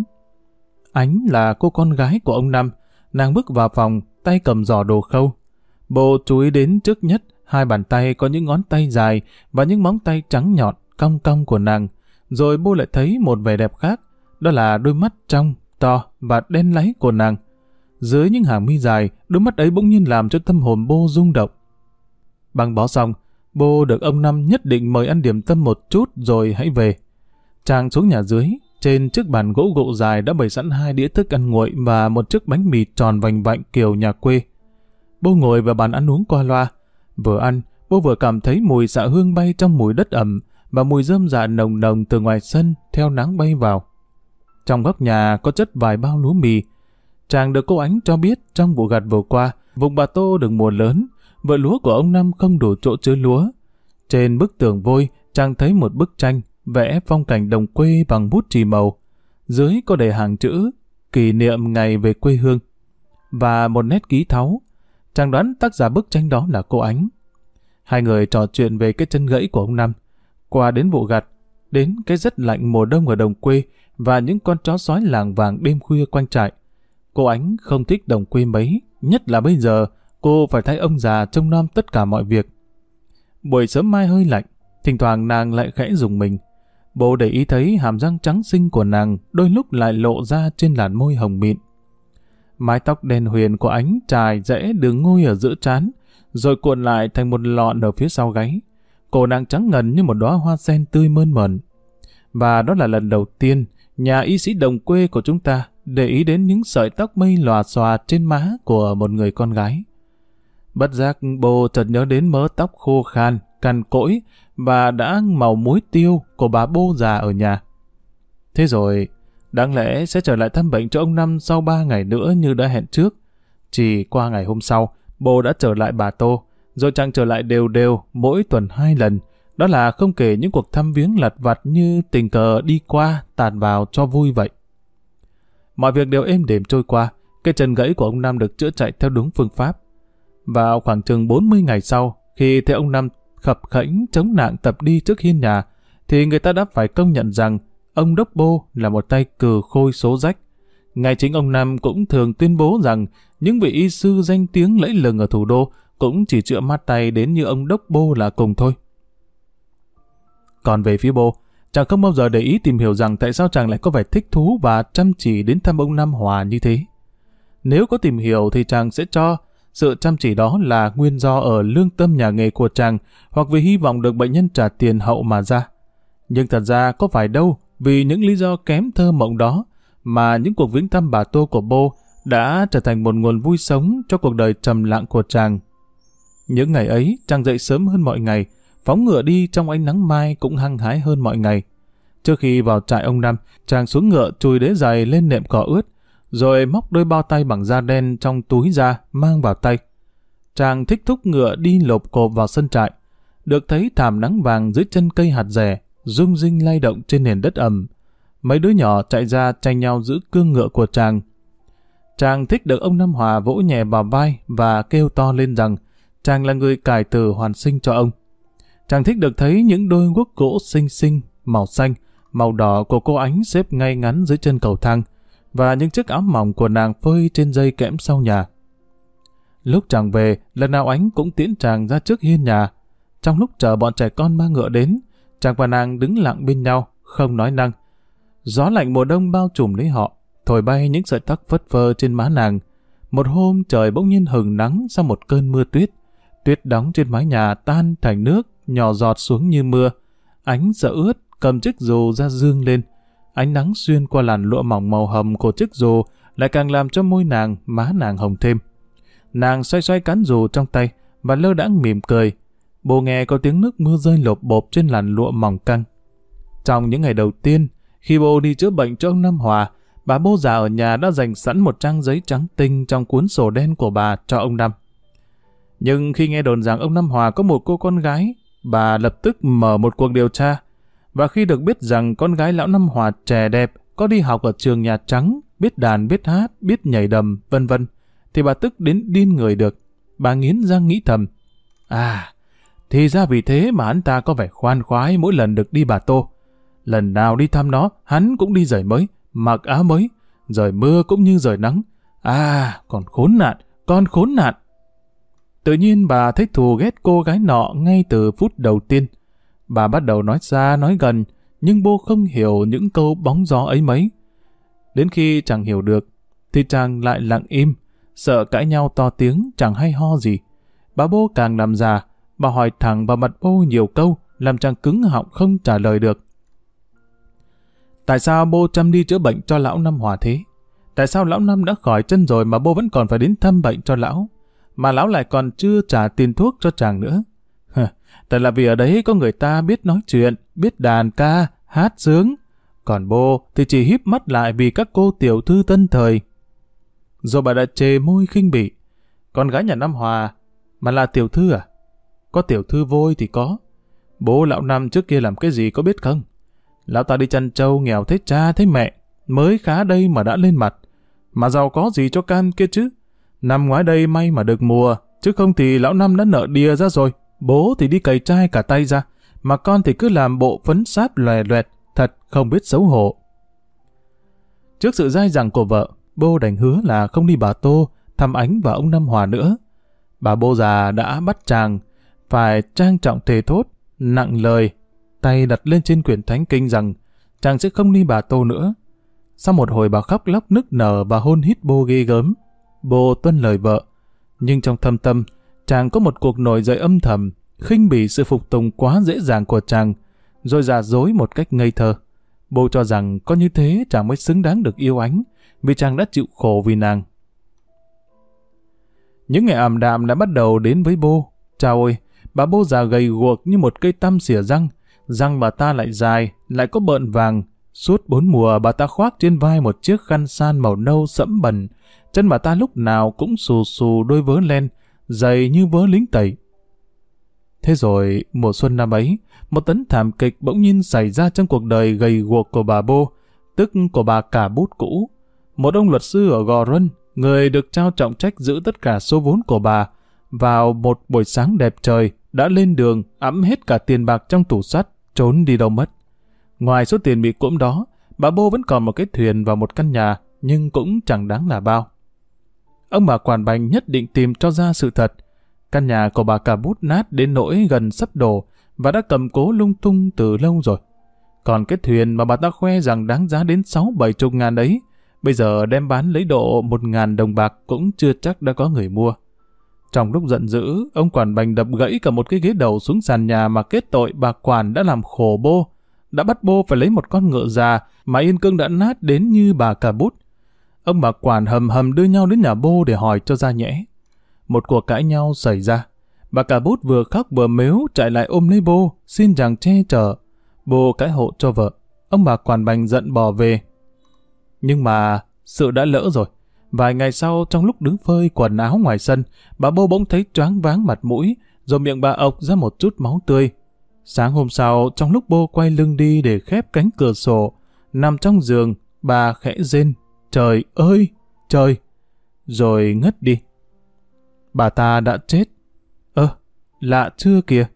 Ánh là cô con gái của ông Năm. Nàng bước vào phòng, tay cầm giỏ đồ khâu. Bô chú ý đến trước nhất, hai bàn tay có những ngón tay dài và những móng tay trắng nhọn, cong cong của nàng. Rồi Bô lại thấy một vẻ đẹp khác, đó là đôi mắt trong, to và đen láy của nàng. Dưới những hàng mi dài, đôi mắt ấy bỗng nhiên làm cho tâm hồn Bô rung động. Băng bó xong, Bô được ông Năm nhất định mời ăn điểm tâm một chút rồi hãy về. Chàng xuống nhà dưới, trên chiếc bàn gỗ gỗ dài đã bày sẵn hai đĩa thức ăn nguội và một chiếc bánh mì tròn vành vạnh kiểu nhà quê. Bô ngồi vào bàn ăn uống qua loa. Vừa ăn, Bô vừa cảm thấy mùi xạ hương bay trong mùi đất ẩm và mùi rơm rạ nồng nồng từ ngoài sân theo nắng bay vào. Trong góc nhà có chất vài bao lúa mì. Chàng được cô Ánh cho biết trong vụ gặt vừa qua, vùng Bà Tô được mùa lớn, vựa lúa của ông Năm không đủ chỗ chứa lúa. Trên bức tường vôi, chàng thấy một bức tranh vẽ phong cảnh đồng quê bằng bút chì màu. Dưới có đề hàng chữ kỷ niệm ngày về quê hương và một nét ký tháo. Chàng đoán tác giả bức tranh đó là cô Ánh. Hai người trò chuyện về cái chân gãy của ông Năm, qua đến vụ gặt, đến cái rất lạnh mùa đông ở đồng quê và những con chó sói làng vàng đêm khuya quanh trại. Cô Ánh không thích đồng quê mấy, nhất là bây giờ cô phải thay ông già trông nom tất cả mọi việc. Buổi sớm mai hơi lạnh, thỉnh thoảng nàng lại khẽ rùng mình. Bố để ý thấy hàm răng trắng xinh của nàng đôi lúc lại lộ ra trên làn môi hồng mịn. Mái tóc đen huyền của Ánh trải rẽ đường ngôi ở giữa trán, rồi cuộn lại thành một lọn ở phía sau gáy. Cổ nàng trắng ngần như một đóa hoa sen tươi mơn mởn. Và đó là lần đầu tiên nhà y sĩ đồng quê của chúng ta để ý đến những sợi tóc mây lòa xòa trên má của một người con gái. Bất giác Bô chợt nhớ đến mớ tóc khô khan, cằn cỗi và đã màu muối tiêu của bà Bô già ở nhà. Thế rồi, đáng lẽ sẽ trở lại thăm bệnh cho ông Năm sau ba ngày nữa như đã hẹn trước. Chỉ qua ngày hôm sau, Bô đã trở lại Bà Tô, rồi chàng trở lại đều đều mỗi tuần hai lần. Đó là không kể những cuộc thăm viếng lặt vặt như tình cờ đi qua tạt vào cho vui vậy. Mọi việc đều êm đềm trôi qua, cái chân gãy của ông Năm được chữa chạy theo đúng phương pháp. Vào khoảng chừng bốn mươi ngày sau, khi thấy ông Năm khập khễnh chống nạn tập đi trước hiên nhà, thì người ta đã phải công nhận rằng ông Đốc Bô là một tay cừ khôi số rách. Ngay chính ông Năm cũng thường tuyên bố rằng những vị y sư danh tiếng lẫy lừng ở thủ đô cũng chỉ chữa mát tay đến như ông Đốc Bô là cùng thôi. Còn về phía Bô, chàng không bao giờ để ý tìm hiểu rằng tại sao chàng lại có vẻ thích thú và chăm chỉ đến thăm ông Năm Hòa như thế. Nếu có tìm hiểu thì chàng sẽ cho sự chăm chỉ đó là nguyên do ở lương tâm nhà nghề của chàng, hoặc vì hy vọng được bệnh nhân trả tiền hậu mà ra. Nhưng thật ra có phải đâu, vì những lý do kém thơ mộng đó mà những cuộc viếng thăm Bà Tô của Bô đã trở thành một nguồn vui sống cho cuộc đời trầm lặng của chàng. Những ngày ấy, chàng dậy sớm hơn mọi ngày, phóng ngựa đi trong ánh nắng mai cũng hăng hái hơn mọi ngày. Trước khi vào trại ông Năm, chàng xuống ngựa chùi đế giày lên nệm cỏ ướt, rồi móc đôi bao tay bằng da đen trong túi ra mang vào tay. Chàng thích thúc ngựa đi lộp cộp vào sân trại, được thấy thảm nắng vàng dưới chân cây hạt rẻ rung rinh lay động trên nền đất ẩm. Mấy đứa nhỏ chạy ra tranh nhau giữ cương ngựa của chàng. Chàng thích được ông Năm Hòa vỗ nhẹ vào vai và kêu to lên rằng chàng là người cải tử hoàn sinh cho ông. Chàng thích được thấy những đôi guốc gỗ xinh xinh, màu xanh, màu đỏ của cô Ánh xếp ngay ngắn dưới chân cầu thang, và những chiếc áo mỏng của nàng phơi trên dây kẽm sau nhà. Lúc chàng về, lần nào Ánh cũng tiễn chàng ra trước hiên nhà. Trong lúc chờ bọn trẻ con mang ngựa đến, chàng và nàng đứng lặng bên nhau, không nói năng. Gió lạnh mùa đông bao trùm lấy họ, thổi bay những sợi tóc phất phơ trên má nàng. Một hôm trời bỗng nhiên hừng nắng sau một cơn mưa tuyết. Tuyết đóng trên mái nhà tan thành nước, nhỏ giọt xuống như mưa. Ánh sợ ướt, cầm chiếc dù ra dương lên. Ánh nắng xuyên qua làn lụa mỏng màu hồng của chiếc dù lại càng làm cho môi nàng, má nàng hồng thêm. Nàng xoay xoay cán dù trong tay và lơ đãng mỉm cười. Bồ nghe có tiếng nước mưa rơi lộp bộp trên làn lụa mỏng căng. Trong những ngày đầu tiên, khi bồ đi chữa bệnh cho ông Năm Hòa, bà bô già ở nhà đã dành sẵn một trang giấy trắng tinh trong cuốn sổ đen của bà cho ông Năm. Nhưng khi nghe đồn rằng ông Năm Hòa có một cô con gái, bà lập tức mở một cuộc điều tra. Và khi được biết rằng con gái lão Năm Hòa trẻ đẹp, có đi học ở trường Nhà Trắng, biết đàn, biết hát, biết nhảy đầm, vân vân, thì bà tức đến điên người được. Bà nghiến răng nghĩ thầm, à, thì ra vì thế mà hắn ta có vẻ khoan khoái mỗi lần được đi Bà Tô. Lần nào đi thăm nó, hắn cũng đi giày mới, mặc áo mới, rời mưa cũng như rời nắng. À, còn khốn nạn, con khốn nạn. Tự nhiên bà thấy thù ghét cô gái nọ ngay từ phút đầu tiên. Bà bắt đầu nói xa nói gần, nhưng bô không hiểu những câu bóng gió ấy mấy. Đến khi chàng hiểu được, thì chàng lại lặng im, sợ cãi nhau to tiếng chẳng hay ho gì. Bà bô càng làm già, bà hỏi thẳng vào mặt bô nhiều câu, làm chàng cứng họng không trả lời được. Tại sao bô chăm đi chữa bệnh cho lão Năm Hòa thế? Tại sao lão Năm đã khỏi chân rồi mà bô vẫn còn phải đến thăm bệnh cho lão? Mà lão lại còn chưa trả tiền thuốc cho chàng nữa. Tại là vì ở đấy có người ta biết nói chuyện, biết đàn ca, hát sướng. Còn bô thì chỉ híp mắt lại vì các cô tiểu thư tân thời. Rồi bà đã chề môi khinh bỉ. Con gái nhà Năm Hòa mà là tiểu thư à? Có tiểu thư vôi thì có. Bố lão Năm trước kia làm cái gì có biết không? Lão ta đi chăn trâu nghèo thấy cha thấy mẹ, mới khá đây mà đã lên mặt. Mà giàu có gì cho can kia chứ? Năm ngoái đây may mà được mùa, chứ không thì lão Năm đã nợ đìa ra rồi. Bố thì đi cày trai cả tay ra, mà con thì cứ làm bộ phấn sáp lòe loẹt, thật không biết xấu hổ. Trước sự dai dẳng của vợ, bô đành hứa là không đi Bà Tô, thăm Ánh và ông Năm Hòa nữa. Bà bô già đã bắt chàng phải trang trọng thề thốt, nặng lời, tay đặt lên trên quyển thánh kinh rằng chàng sẽ không đi Bà Tô nữa. Sau một hồi bà khóc lóc nức nở và hôn hít bô ghê gớm. Bô tuân lời vợ, nhưng trong thâm tâm, chàng có một cuộc nổi dậy âm thầm, khinh bỉ sự phục tùng quá dễ dàng của chàng, rồi giả dối một cách ngây thơ. Bô cho rằng có như thế chàng mới xứng đáng được yêu Ánh, vì chàng đã chịu khổ vì nàng. Những ngày ảm đạm đã bắt đầu đến với bô. Chao ôi, bà bô già gầy guộc như một cây tăm xỉa răng, răng bà ta lại dài, lại có bợn vàng. Suốt bốn mùa bà ta khoác trên vai một chiếc khăn san màu nâu sẫm bần, chân bà ta lúc nào cũng xù xù đôi vớ len, dày như vớ lính tẩy. Thế rồi mùa xuân năm ấy, một tấn thảm kịch bỗng nhiên xảy ra trong cuộc đời gầy guộc của bà bô, tức của bà cả bút cũ. Một ông luật sư ở Gò Rân, người được trao trọng trách giữ tất cả số vốn của bà, vào một buổi sáng đẹp trời đã lên đường ẵm hết cả tiền bạc trong tủ sắt, trốn đi đâu mất. Ngoài số tiền bị cỗm đó, bà bô vẫn còn một cái thuyền và một căn nhà, nhưng cũng chẳng đáng là bao. Ông bà quản bành nhất định tìm cho ra sự thật. Căn nhà của bà cả bút nát đến nỗi gần sắp đổ và đã cầm cố lung tung từ lâu rồi. Còn cái thuyền mà bà ta khoe rằng đáng giá đến sáu bảy chục ngàn đấy, bây giờ đem bán lấy độ một ngàn đồng bạc cũng chưa chắc đã có người mua. Trong lúc giận dữ, ông quản bành đập gãy cả một cái ghế đầu xuống sàn nhà mà kết tội bà quản đã làm khổ bô, đã bắt bô phải lấy một con ngựa già mà yên cương đã nát đến như bà cả bút. Ông bà quản hầm hầm đưa nhau đến nhà bô để hỏi cho ra nhẽ. Một cuộc cãi nhau xảy ra. Bà cả bút vừa khóc vừa mếu chạy lại ôm lấy bô, xin chàng che chở. Bô cãi hộ cho vợ. Ông bà quản bành giận bỏ về. Nhưng mà sự đã lỡ rồi. Vài ngày sau, trong lúc đứng phơi quần áo ngoài sân, bà bô bỗng thấy choáng váng mặt mũi, rồi miệng bà ộc ra một chút máu tươi. Sáng hôm sau, trong lúc bô quay lưng đi để khép cánh cửa sổ, nằm trong giường, bà khẽ rên, trời ơi, trời, rồi ngất đi. Bà ta đã chết. Ơ, à, lạ chưa kìa.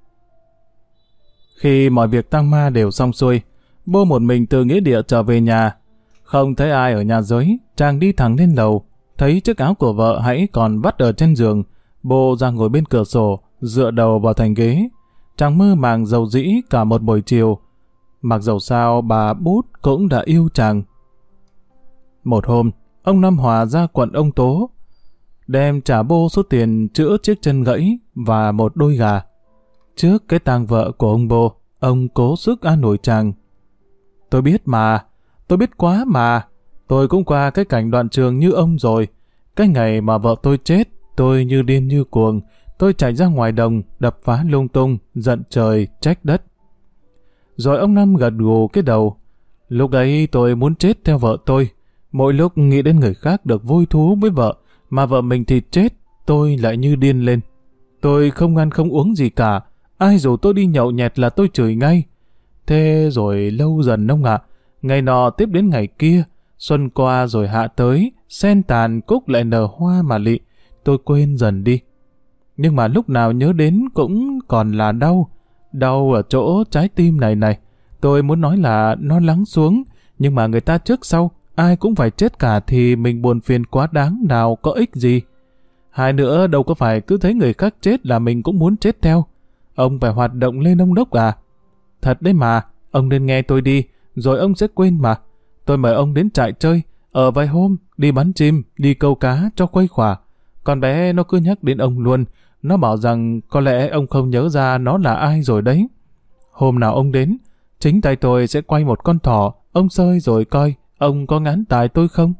Khi mọi việc tang ma đều xong xuôi, bô một mình từ nghĩa địa trở về nhà. Không thấy ai ở nhà dưới, chàng đi thẳng lên lầu, thấy chiếc áo của vợ hãy còn vắt ở trên giường. Bô ra ngồi bên cửa sổ, dựa đầu vào thành ghế. Chàng mơ màng dầu dĩ cả một buổi chiều. Mặc dầu sao bà bút cũng đã yêu chàng. Một hôm, ông Năm Hòa ra quận ông Tố, đem trả Bô số tiền chữa chiếc chân gãy và một đôi gà. Trước cái tang vợ của ông Bô, ông cố sức an ủi chàng. Tôi biết mà, tôi biết quá mà, tôi cũng qua cái cảnh đoạn trường như ông rồi. Cái ngày mà vợ tôi chết, tôi như điên như cuồng, tôi chạy ra ngoài đồng, đập phá lung tung, giận trời, trách đất. Rồi ông Năm gật gù cái đầu. Lúc ấy tôi muốn chết theo vợ tôi. Mỗi lúc nghĩ đến người khác được vui thú với vợ, mà vợ mình thì chết, tôi lại như điên lên. Tôi không ăn không uống gì cả, ai rủ tôi đi nhậu nhẹt là tôi chửi ngay. Thế rồi lâu dần ông ạ, ngày nọ tiếp đến ngày kia, xuân qua rồi hạ tới, sen tàn cúc lại nở hoa mà lị, tôi quên dần đi. Nhưng mà lúc nào nhớ đến cũng còn là đau, đau ở chỗ trái tim này này. Tôi muốn nói là nó lắng xuống, nhưng mà người ta trước sau, ai cũng phải chết cả thì mình buồn phiền quá đáng, nào có ích gì. Hai nữa đâu có phải cứ thấy người khác chết là mình cũng muốn chết theo. Ông phải hoạt động lên ông đốc à. Thật đấy mà, ông nên nghe tôi đi, rồi ông sẽ quên mà. Tôi mời ông đến trại chơi, ở vài hôm, đi bắn chim, đi câu cá cho khuây khỏa. Con bé nó cứ nhắc đến ông luôn, nó bảo rằng có lẽ ông không nhớ ra nó là ai rồi đấy. Hôm nào ông đến, chính tay tôi sẽ quay một con thỏ, ông sơi rồi coi, ông có ngán tài tôi không?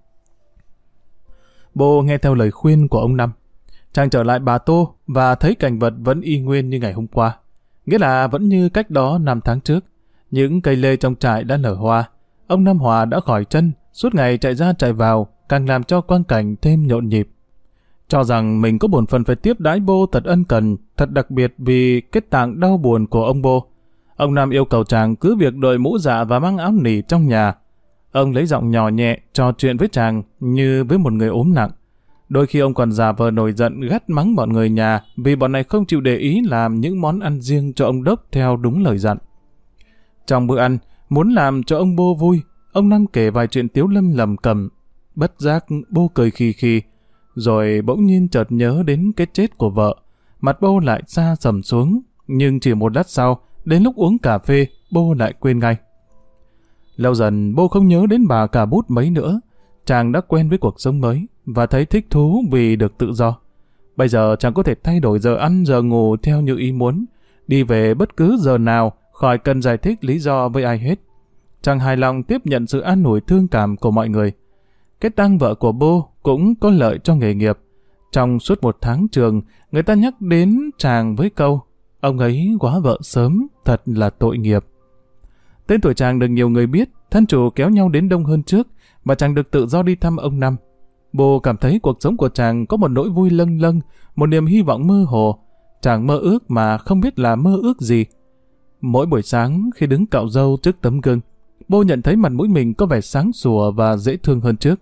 Bô nghe theo lời khuyên của ông Năm. Chàng trở lại Bà Tô và thấy cảnh vật vẫn y nguyên như ngày hôm qua. Nghĩa là vẫn như cách đó năm tháng trước. Những cây lê trong trại đã nở hoa. Ông Năm Hòa đã khỏi chân, suốt ngày chạy ra chạy vào, càng làm cho quang cảnh thêm nhộn nhịp. Cho rằng mình có bổn phận phải tiếp đãi Bô thật ân cần, thật đặc biệt vì cái tạng đau buồn của ông Bô. Ông Năm yêu cầu chàng cứ việc đội mũ dạ và mang áo nỉ trong nhà. Ông lấy giọng nhỏ nhẹ trò chuyện với chàng như với một người ốm nặng. Đôi khi ông còn giả vờ nổi giận gắt mắng bọn người nhà vì bọn này không chịu để ý làm những món ăn riêng cho ông Đốc theo đúng lời dặn. Trong bữa ăn, muốn làm cho ông Bô vui, ông Năm kể vài chuyện tiếu lâm lầm cầm. Bất giác Bô cười khì khì, rồi bỗng nhiên chợt nhớ đến cái chết của vợ. Mặt Bô lại xa sầm xuống, nhưng chỉ một lát sau, đến lúc uống cà phê, Bô lại quên ngay. Lâu dần Bô không nhớ đến bà Cả Bút mấy nữa. Chàng đã quen với cuộc sống mới và thấy thích thú vì được tự do. Bây giờ chàng có thể thay đổi giờ ăn giờ ngủ theo như ý muốn, đi về bất cứ giờ nào, khỏi cần giải thích lý do với ai hết. Chàng hài lòng tiếp nhận sự an ủi thương cảm của mọi người. Cái tang vợ của Bô cũng có lợi cho nghề nghiệp. Trong suốt một tháng trường, người ta nhắc đến chàng với câu ông ấy quá vợ sớm, thật là tội nghiệp. Tên tuổi chàng được nhiều người biết, thân chủ kéo nhau đến đông hơn trước, và chàng được tự do đi thăm ông Năm. Bô cảm thấy cuộc sống của chàng có một nỗi vui lâng lâng, một niềm hy vọng mơ hồ. Chàng mơ ước mà không biết là mơ ước gì. Mỗi buổi sáng khi đứng cạo râu trước tấm gương, Bô nhận thấy mặt mũi mình có vẻ sáng sủa và dễ thương hơn trước.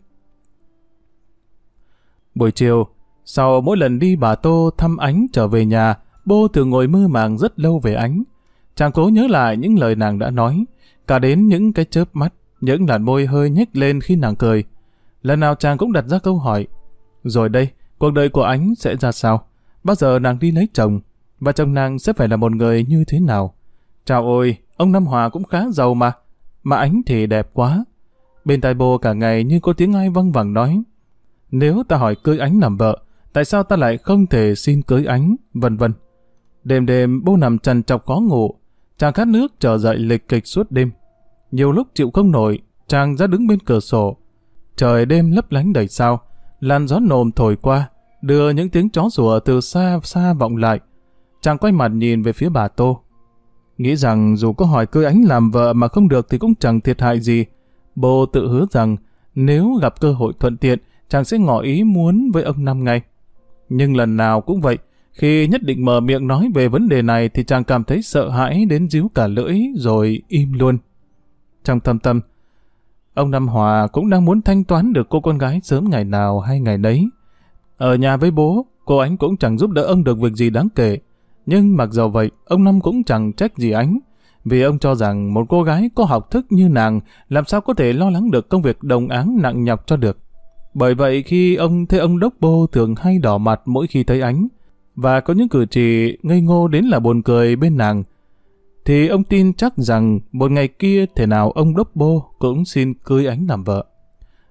Buổi chiều, sau mỗi lần đi Bà Tô thăm Ánh trở về nhà, Bô thường ngồi mơ màng rất lâu về Ánh. Chàng cố nhớ lại những lời nàng đã nói, cả đến những cái chớp mắt, những làn môi hơi nhếch lên khi nàng cười. Lần nào chàng cũng đặt ra câu hỏi, rồi đây, cuộc đời của Ánh sẽ ra sao? Bao giờ nàng đi lấy chồng? Và chồng nàng sẽ phải là một người như thế nào? Chào ôi, ông Năm Hòa cũng khá giàu mà, mà Ánh thì đẹp quá. Bên tai Bô cả ngày như có tiếng ai văng vẳng nói, nếu ta hỏi cưới Ánh làm vợ, tại sao ta lại không thể xin cưới Ánh, vân vân. Đêm đêm Bô nằm trằn trọc khó ngủ, chàng khát nước trở dậy lịch kịch suốt đêm. Nhiều lúc chịu không nổi, chàng ra đứng bên cửa sổ. Trời đêm lấp lánh đầy sao, làn gió nồm thổi qua, đưa những tiếng chó sủa từ xa xa vọng lại. Chàng quay mặt nhìn về phía Bà Tô, nghĩ rằng dù có hỏi cưới Ánh làm vợ mà không được thì cũng chẳng thiệt hại gì. Bô tự hứa rằng nếu gặp cơ hội thuận tiện, chàng sẽ ngỏ ý muốn với ông Năm ngay. Nhưng lần nào cũng vậy, khi nhất định mở miệng nói về vấn đề này thì chàng cảm thấy sợ hãi đến díu cả lưỡi rồi im luôn. Trong thâm tâm, ông Năm Hòa cũng đang muốn thanh toán được cô con gái sớm ngày nào hay ngày nấy. Ở nhà với bố, cô Ánh cũng chẳng giúp đỡ ông được việc gì đáng kể. Nhưng mặc dầu vậy, ông Năm cũng chẳng trách gì Ánh, vì ông cho rằng một cô gái có học thức như nàng làm sao có thể lo lắng được công việc đồng áng nặng nhọc cho được. Bởi vậy khi ông thấy ông Đốc Bô thường hay đỏ mặt mỗi khi thấy Ánh, và có những cử chỉ ngây ngô đến là buồn cười bên nàng, thì ông tin chắc rằng một ngày kia thể nào ông Đốc Bô cũng xin cưới Ánh làm vợ.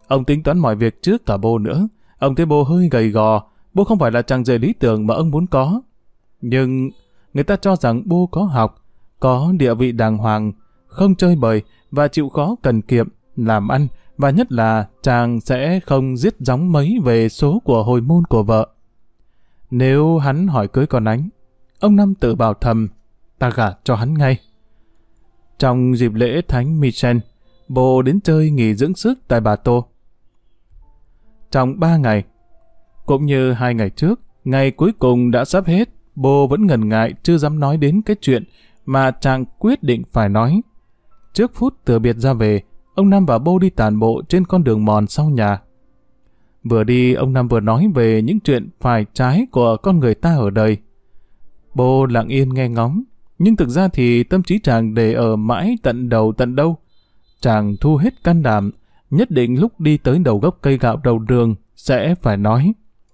Ông tính toán mọi việc trước cả bô nữa. Ông thấy bô hơi gầy gò, bô không phải là chàng rể lý tưởng mà ông muốn có. Nhưng người ta cho rằng bô có học, có địa vị đàng hoàng, không chơi bời và chịu khó cần kiệm, làm ăn, và nhất là chàng sẽ không giết gióng mấy về số của hồi môn của vợ. Nếu hắn hỏi cưới con Ánh, ông Năm tự bảo thầm, ta gả cho hắn ngay. Trong dịp lễ Thánh Michel, bô đến chơi nghỉ dưỡng sức tại Bà Tô. Trong ba ngày, cũng như hai ngày trước, ngày cuối cùng đã sắp hết, bô vẫn ngần ngại chưa dám nói đến cái chuyện mà chàng quyết định phải nói. Trước phút từ biệt ra về, ông Năm và bô đi tản bộ trên con đường mòn sau nhà. Vừa đi, ông Năm vừa nói về những chuyện phải trái của con người ta ở đời. Bô lặng yên nghe ngóng, nhưng thực ra thì tâm trí chàng để ở mãi tận đầu tận đâu. Chàng thu hết can đảm, nhất định lúc đi tới đầu gốc cây gạo đầu đường sẽ phải nói.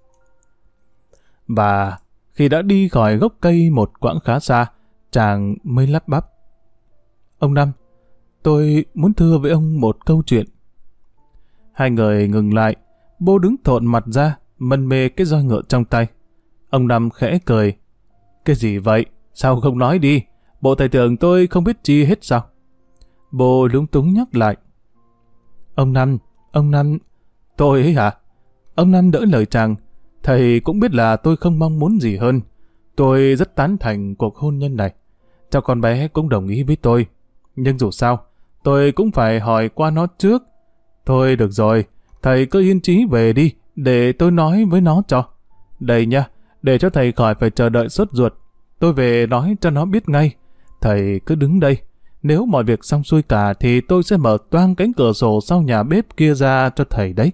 Và khi đã đi khỏi gốc cây một quãng khá xa, chàng mới lắp bắp. Ông Năm, tôi muốn thưa với ông một câu chuyện. Hai người ngừng lại, bô đứng thộn mặt ra, mân mê cái roi ngựa trong tay. Ông Năm khẽ cười. Cái gì vậy? Sao không nói đi? Bộ thầy tưởng tôi không biết chi hết sao? Bô lúng túng nhắc lại. Ông Năm, ông Năm, tôi ấy hả? Ông Năm đỡ lời chàng. Thầy cũng biết là tôi không mong muốn gì hơn. Tôi rất tán thành cuộc hôn nhân này. Cháu con bé cũng đồng ý với tôi. Nhưng dù sao, tôi cũng phải hỏi qua nó trước. Thôi được rồi, thầy cứ yên chí về đi, để tôi nói với nó cho. Đây nha, để cho thầy khỏi phải chờ đợi sốt ruột. Tôi về nói cho nó biết ngay. Thầy cứ đứng đây. Nếu mọi việc xong xuôi cả thì tôi sẽ mở toang cánh cửa sổ sau nhà bếp kia ra cho thầy đấy.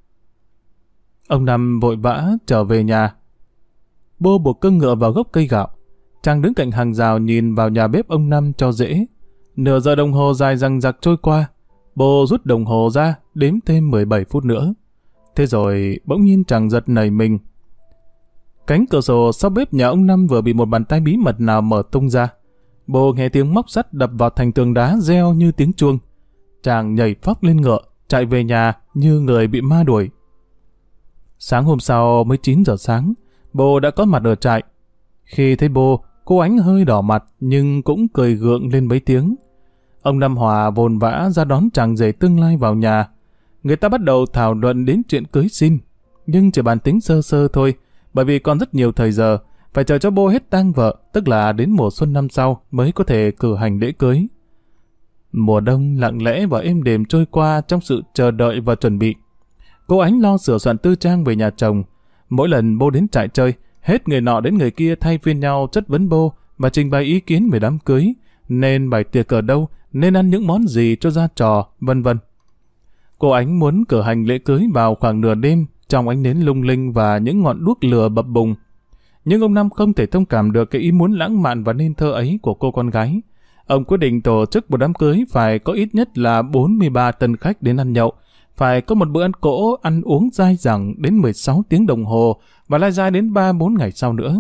Ông Năm vội vã trở về nhà. Bô buộc cương ngựa vào gốc cây gạo. Chàng đứng cạnh hàng rào nhìn vào nhà bếp ông Năm cho dễ. Nửa giờ đồng hồ dài dằng dặc trôi qua. Bô rút đồng hồ ra, đếm thêm mười bảy phút nữa. Thế rồi bỗng nhiên chàng giật nảy mình. Cánh cửa sổ sau bếp nhà ông Năm vừa bị một bàn tay bí mật nào mở tung ra. Bô nghe tiếng móc sắt đập vào thành tường đá reo như tiếng chuông. Chàng nhảy phóc lên ngựa, chạy về nhà như người bị ma đuổi. Sáng hôm sau mới chín giờ sáng, bô đã có mặt ở trại. Khi thấy bô, cô Ánh hơi đỏ mặt nhưng cũng cười gượng lên mấy tiếng. Ông Năm Hòa vồn vã ra đón chàng rể tương lai vào nhà. Người ta bắt đầu thảo luận đến chuyện cưới xin, nhưng chỉ bàn tính sơ sơ thôi, bởi vì còn rất nhiều thời giờ, phải chờ cho bô hết tang vợ, tức là đến mùa xuân năm sau mới có thể cử hành lễ cưới. Mùa đông lặng lẽ và êm đềm trôi qua trong sự chờ đợi và chuẩn bị. Cô Ánh lo sửa soạn tư trang về nhà chồng. Mỗi lần bô đến trại chơi, hết người nọ đến người kia thay phiên nhau chất vấn bô và trình bày ý kiến về đám cưới, nên bày tiệc ở đâu, nên ăn những món gì cho ra trò, vân vân. Cô Ánh muốn cử hành lễ cưới vào khoảng nửa đêm, trong ánh nến lung linh và những ngọn đuốc lửa bập bùng. Nhưng ông Năm không thể thông cảm được cái ý muốn lãng mạn và nên thơ ấy của cô con gái. Ông quyết định tổ chức một đám cưới phải có ít nhất là bốn mươi ba tân khách đến ăn nhậu, phải có một bữa ăn cỗ ăn uống dai dẳng đến mười sáu tiếng đồng hồ và lai dai đến ba bốn ngày sau nữa.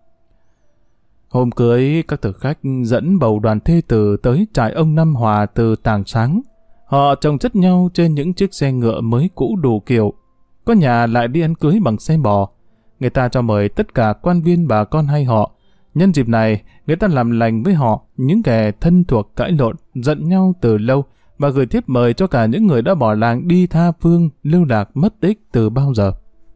Hôm cưới, các thực khách dẫn bầu đoàn thê tử tới trại ông Năm Hòa từ tàng sáng. Họ chồng chất nhau trên những chiếc xe ngựa mới cũ đủ kiểu. Có nhà lại đi ăn cưới bằng xe bò. Người ta cho mời tất cả quan viên bà con hay họ. Nhân dịp này, người ta làm lành với họ, những kẻ thân thuộc cãi lộn, giận nhau từ lâu, và gửi thiếp mời cho cả những người đã bỏ làng đi tha phương, lưu lạc mất tích từ bao giờ.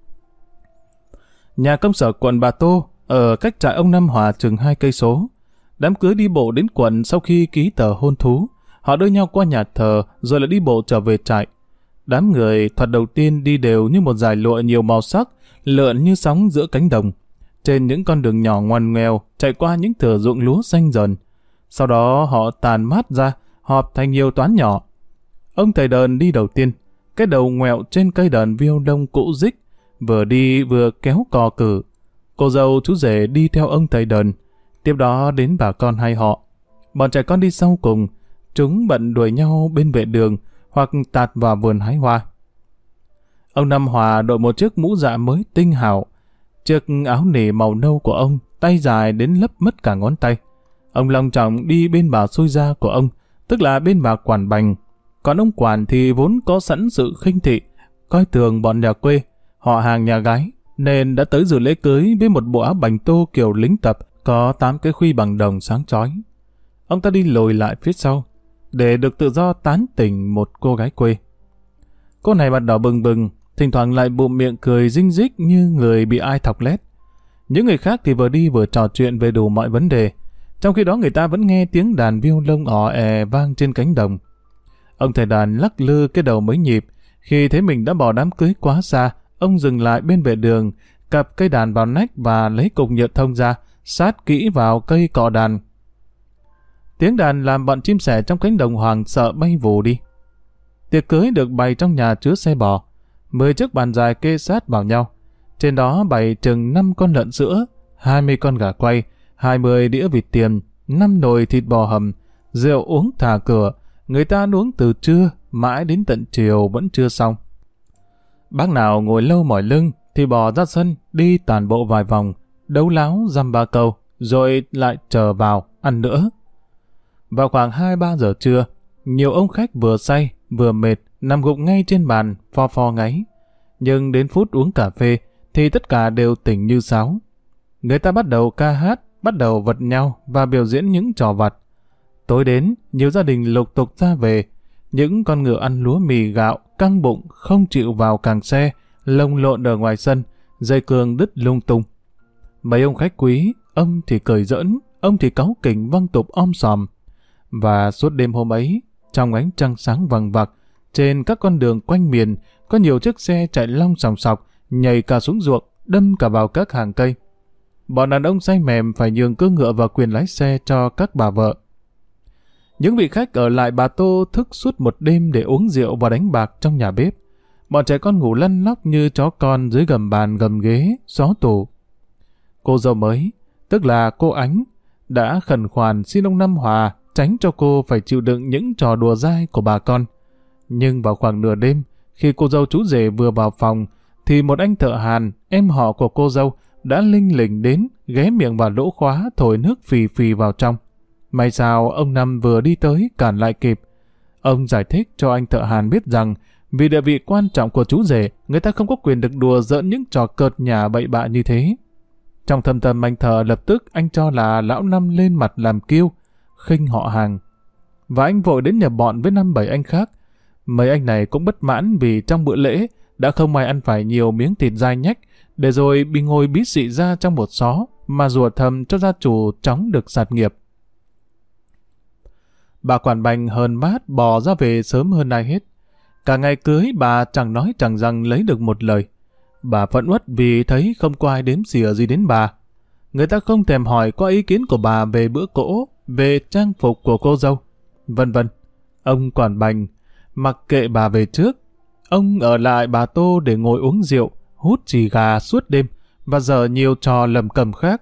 Nhà công sở quận Bà Tô, ở cách trại ông Năm Hòa chừng hai cây số. Đám cưới đi bộ đến quận sau khi ký tờ hôn thú. Họ đưa nhau qua nhà thờ, rồi lại đi bộ trở về trại. Đám người thoạt đầu tiên đi đều như một dải lụa nhiều màu sắc, lượn như sóng giữa cánh đồng. Trên những con đường nhỏ ngoằn ngoèo, chạy qua những thửa ruộng lúa xanh dần. Sau đó họ tàn mát ra, họp thành nhiều toán nhỏ. Ông thầy đờn đi đầu tiên, cái đầu ngoẹo trên cây đờn viêu đông cũ rích, vừa đi vừa kéo cò cử. Cô dâu chú rể đi theo ông thầy đờn, tiếp đó đến bà con hai họ. Bọn trẻ con đi sau cùng, chúng bận đuổi nhau bên vệ đường hoặc tạt vào vườn hái hoa. Ông Năm Hòa đội một chiếc mũ dạ mới tinh hảo, chiếc áo nỉ màu nâu của ông, tay dài đến lấp mất cả ngón tay. Ông long trọng đi bên bà xui gia của ông, tức là bên bà quản bành. Còn ông Quản thì vốn có sẵn sự khinh thị, coi thường bọn nhà quê, họ hàng nhà gái, nên đã tới dự lễ cưới với một bộ áo bành tô kiểu lính tập, có tám cái khuy bằng đồng sáng chói. Ông ta đi lùi lại phía sau, để được tự do tán tỉnh một cô gái quê. Cô này mặt đỏ bừng bừng, thỉnh thoảng lại bụm miệng cười rinh rích như người bị ai thọc lét. Những người khác thì vừa đi vừa trò chuyện về đủ mọi vấn đề, trong khi đó người ta vẫn nghe tiếng đàn violon ò è vang trên cánh đồng. Ông thầy đàn lắc lư cái đầu mấy nhịp, khi thấy mình đã bỏ đám cưới quá xa, ông dừng lại bên vệ đường, cặp cây đàn vào nách và lấy cục nhựa thông ra, sát kỹ vào cây cọ đàn. Tiếng đàn làm bọn chim sẻ trong cánh đồng hoảng sợ bay vù đi. Tiệc cưới được bày trong nhà chứa xe bò, mười chiếc bàn dài kê sát vào nhau. Trên đó bày chừng năm con lợn sữa, hai mươi con gà quay, hai mươi đĩa vịt tiềm, năm nồi thịt bò hầm, rượu uống thả cửa. Người ta uống từ trưa, mãi đến tận chiều vẫn chưa xong. Bác nào ngồi lâu mỏi lưng thì bỏ ra sân, đi tản bộ vài vòng, đấu láo dăm ba câu, rồi lại chờ vào, ăn nữa. Vào khoảng hai ba giờ trưa, nhiều ông khách vừa say, vừa mệt, nằm gục ngay trên bàn, pho pho ngáy. Nhưng đến phút uống cà phê, thì tất cả đều tỉnh như sáo. Người ta bắt đầu ca hát, bắt đầu vật nhau và biểu diễn những trò vặt. Tối đến, nhiều gia đình lục tục ra về. Những con ngựa ăn lúa mì gạo, căng bụng, không chịu vào càng xe, lồng lộn ở ngoài sân, dây cương đứt lung tung. Mấy ông khách quý, ông thì cười giỡn, ông thì cáu kỉnh văng tục om sòm. Và suốt đêm hôm ấy, trong ánh trăng sáng vằng vặc, trên các con đường quanh miền, có nhiều chiếc xe chạy long sòng sọc, nhảy cả xuống ruộng, đâm cả vào các hàng cây. Bọn đàn ông say mềm phải nhường cơ ngựa và quyền lái xe cho các bà vợ. Những vị khách ở lại Bà Tô thức suốt một đêm để uống rượu và đánh bạc trong nhà bếp. Bọn trẻ con ngủ lăn lóc như chó con dưới gầm bàn gầm ghế, xó tủ. Cô dâu mới, tức là cô Ánh, đã khẩn khoản xin ông Năm Hòa tránh cho cô phải chịu đựng những trò đùa dai của bà con. Nhưng vào khoảng nửa đêm, khi cô dâu chú rể vừa vào phòng, thì một anh thợ hàn, em họ của cô dâu, đã linh lỉnh đến, ghé miệng vào lỗ khóa thổi nước phì phì vào trong. May sao ông Năm vừa đi tới cản lại kịp. Ông giải thích cho anh thợ hàn biết rằng vì địa vị quan trọng của chú rể, người ta không có quyền được đùa giỡn những trò cợt nhả bậy bạ như thế. Trong thâm tâm anh thợ lập tức anh cho là lão Năm lên mặt làm kiêu, khinh họ hàng. Và anh vội đến nhà bọn với năm bảy anh khác. Mấy anh này cũng bất mãn vì trong bữa lễ đã không may ăn phải nhiều miếng thịt dai nhách, để rồi bị ngồi bí xị ra trong một xó mà rủa thầm cho gia chủ chóng được sạt nghiệp. Bà quản bành hờn mát bò ra về sớm hơn ai hết. Cả ngày cưới bà chẳng nói chẳng rằng lấy được một lời. Bà phẫn uất vì thấy không có ai đếm xỉa gì đến bà. Người ta không thèm hỏi có ý kiến của bà về bữa cỗ, về trang phục của cô dâu, vân vân. Ông quản bành mặc kệ bà về trước. Ông ở lại Bà Tô để ngồi uống rượu, hút chì gà suốt đêm và dở nhiều trò lầm cầm khác.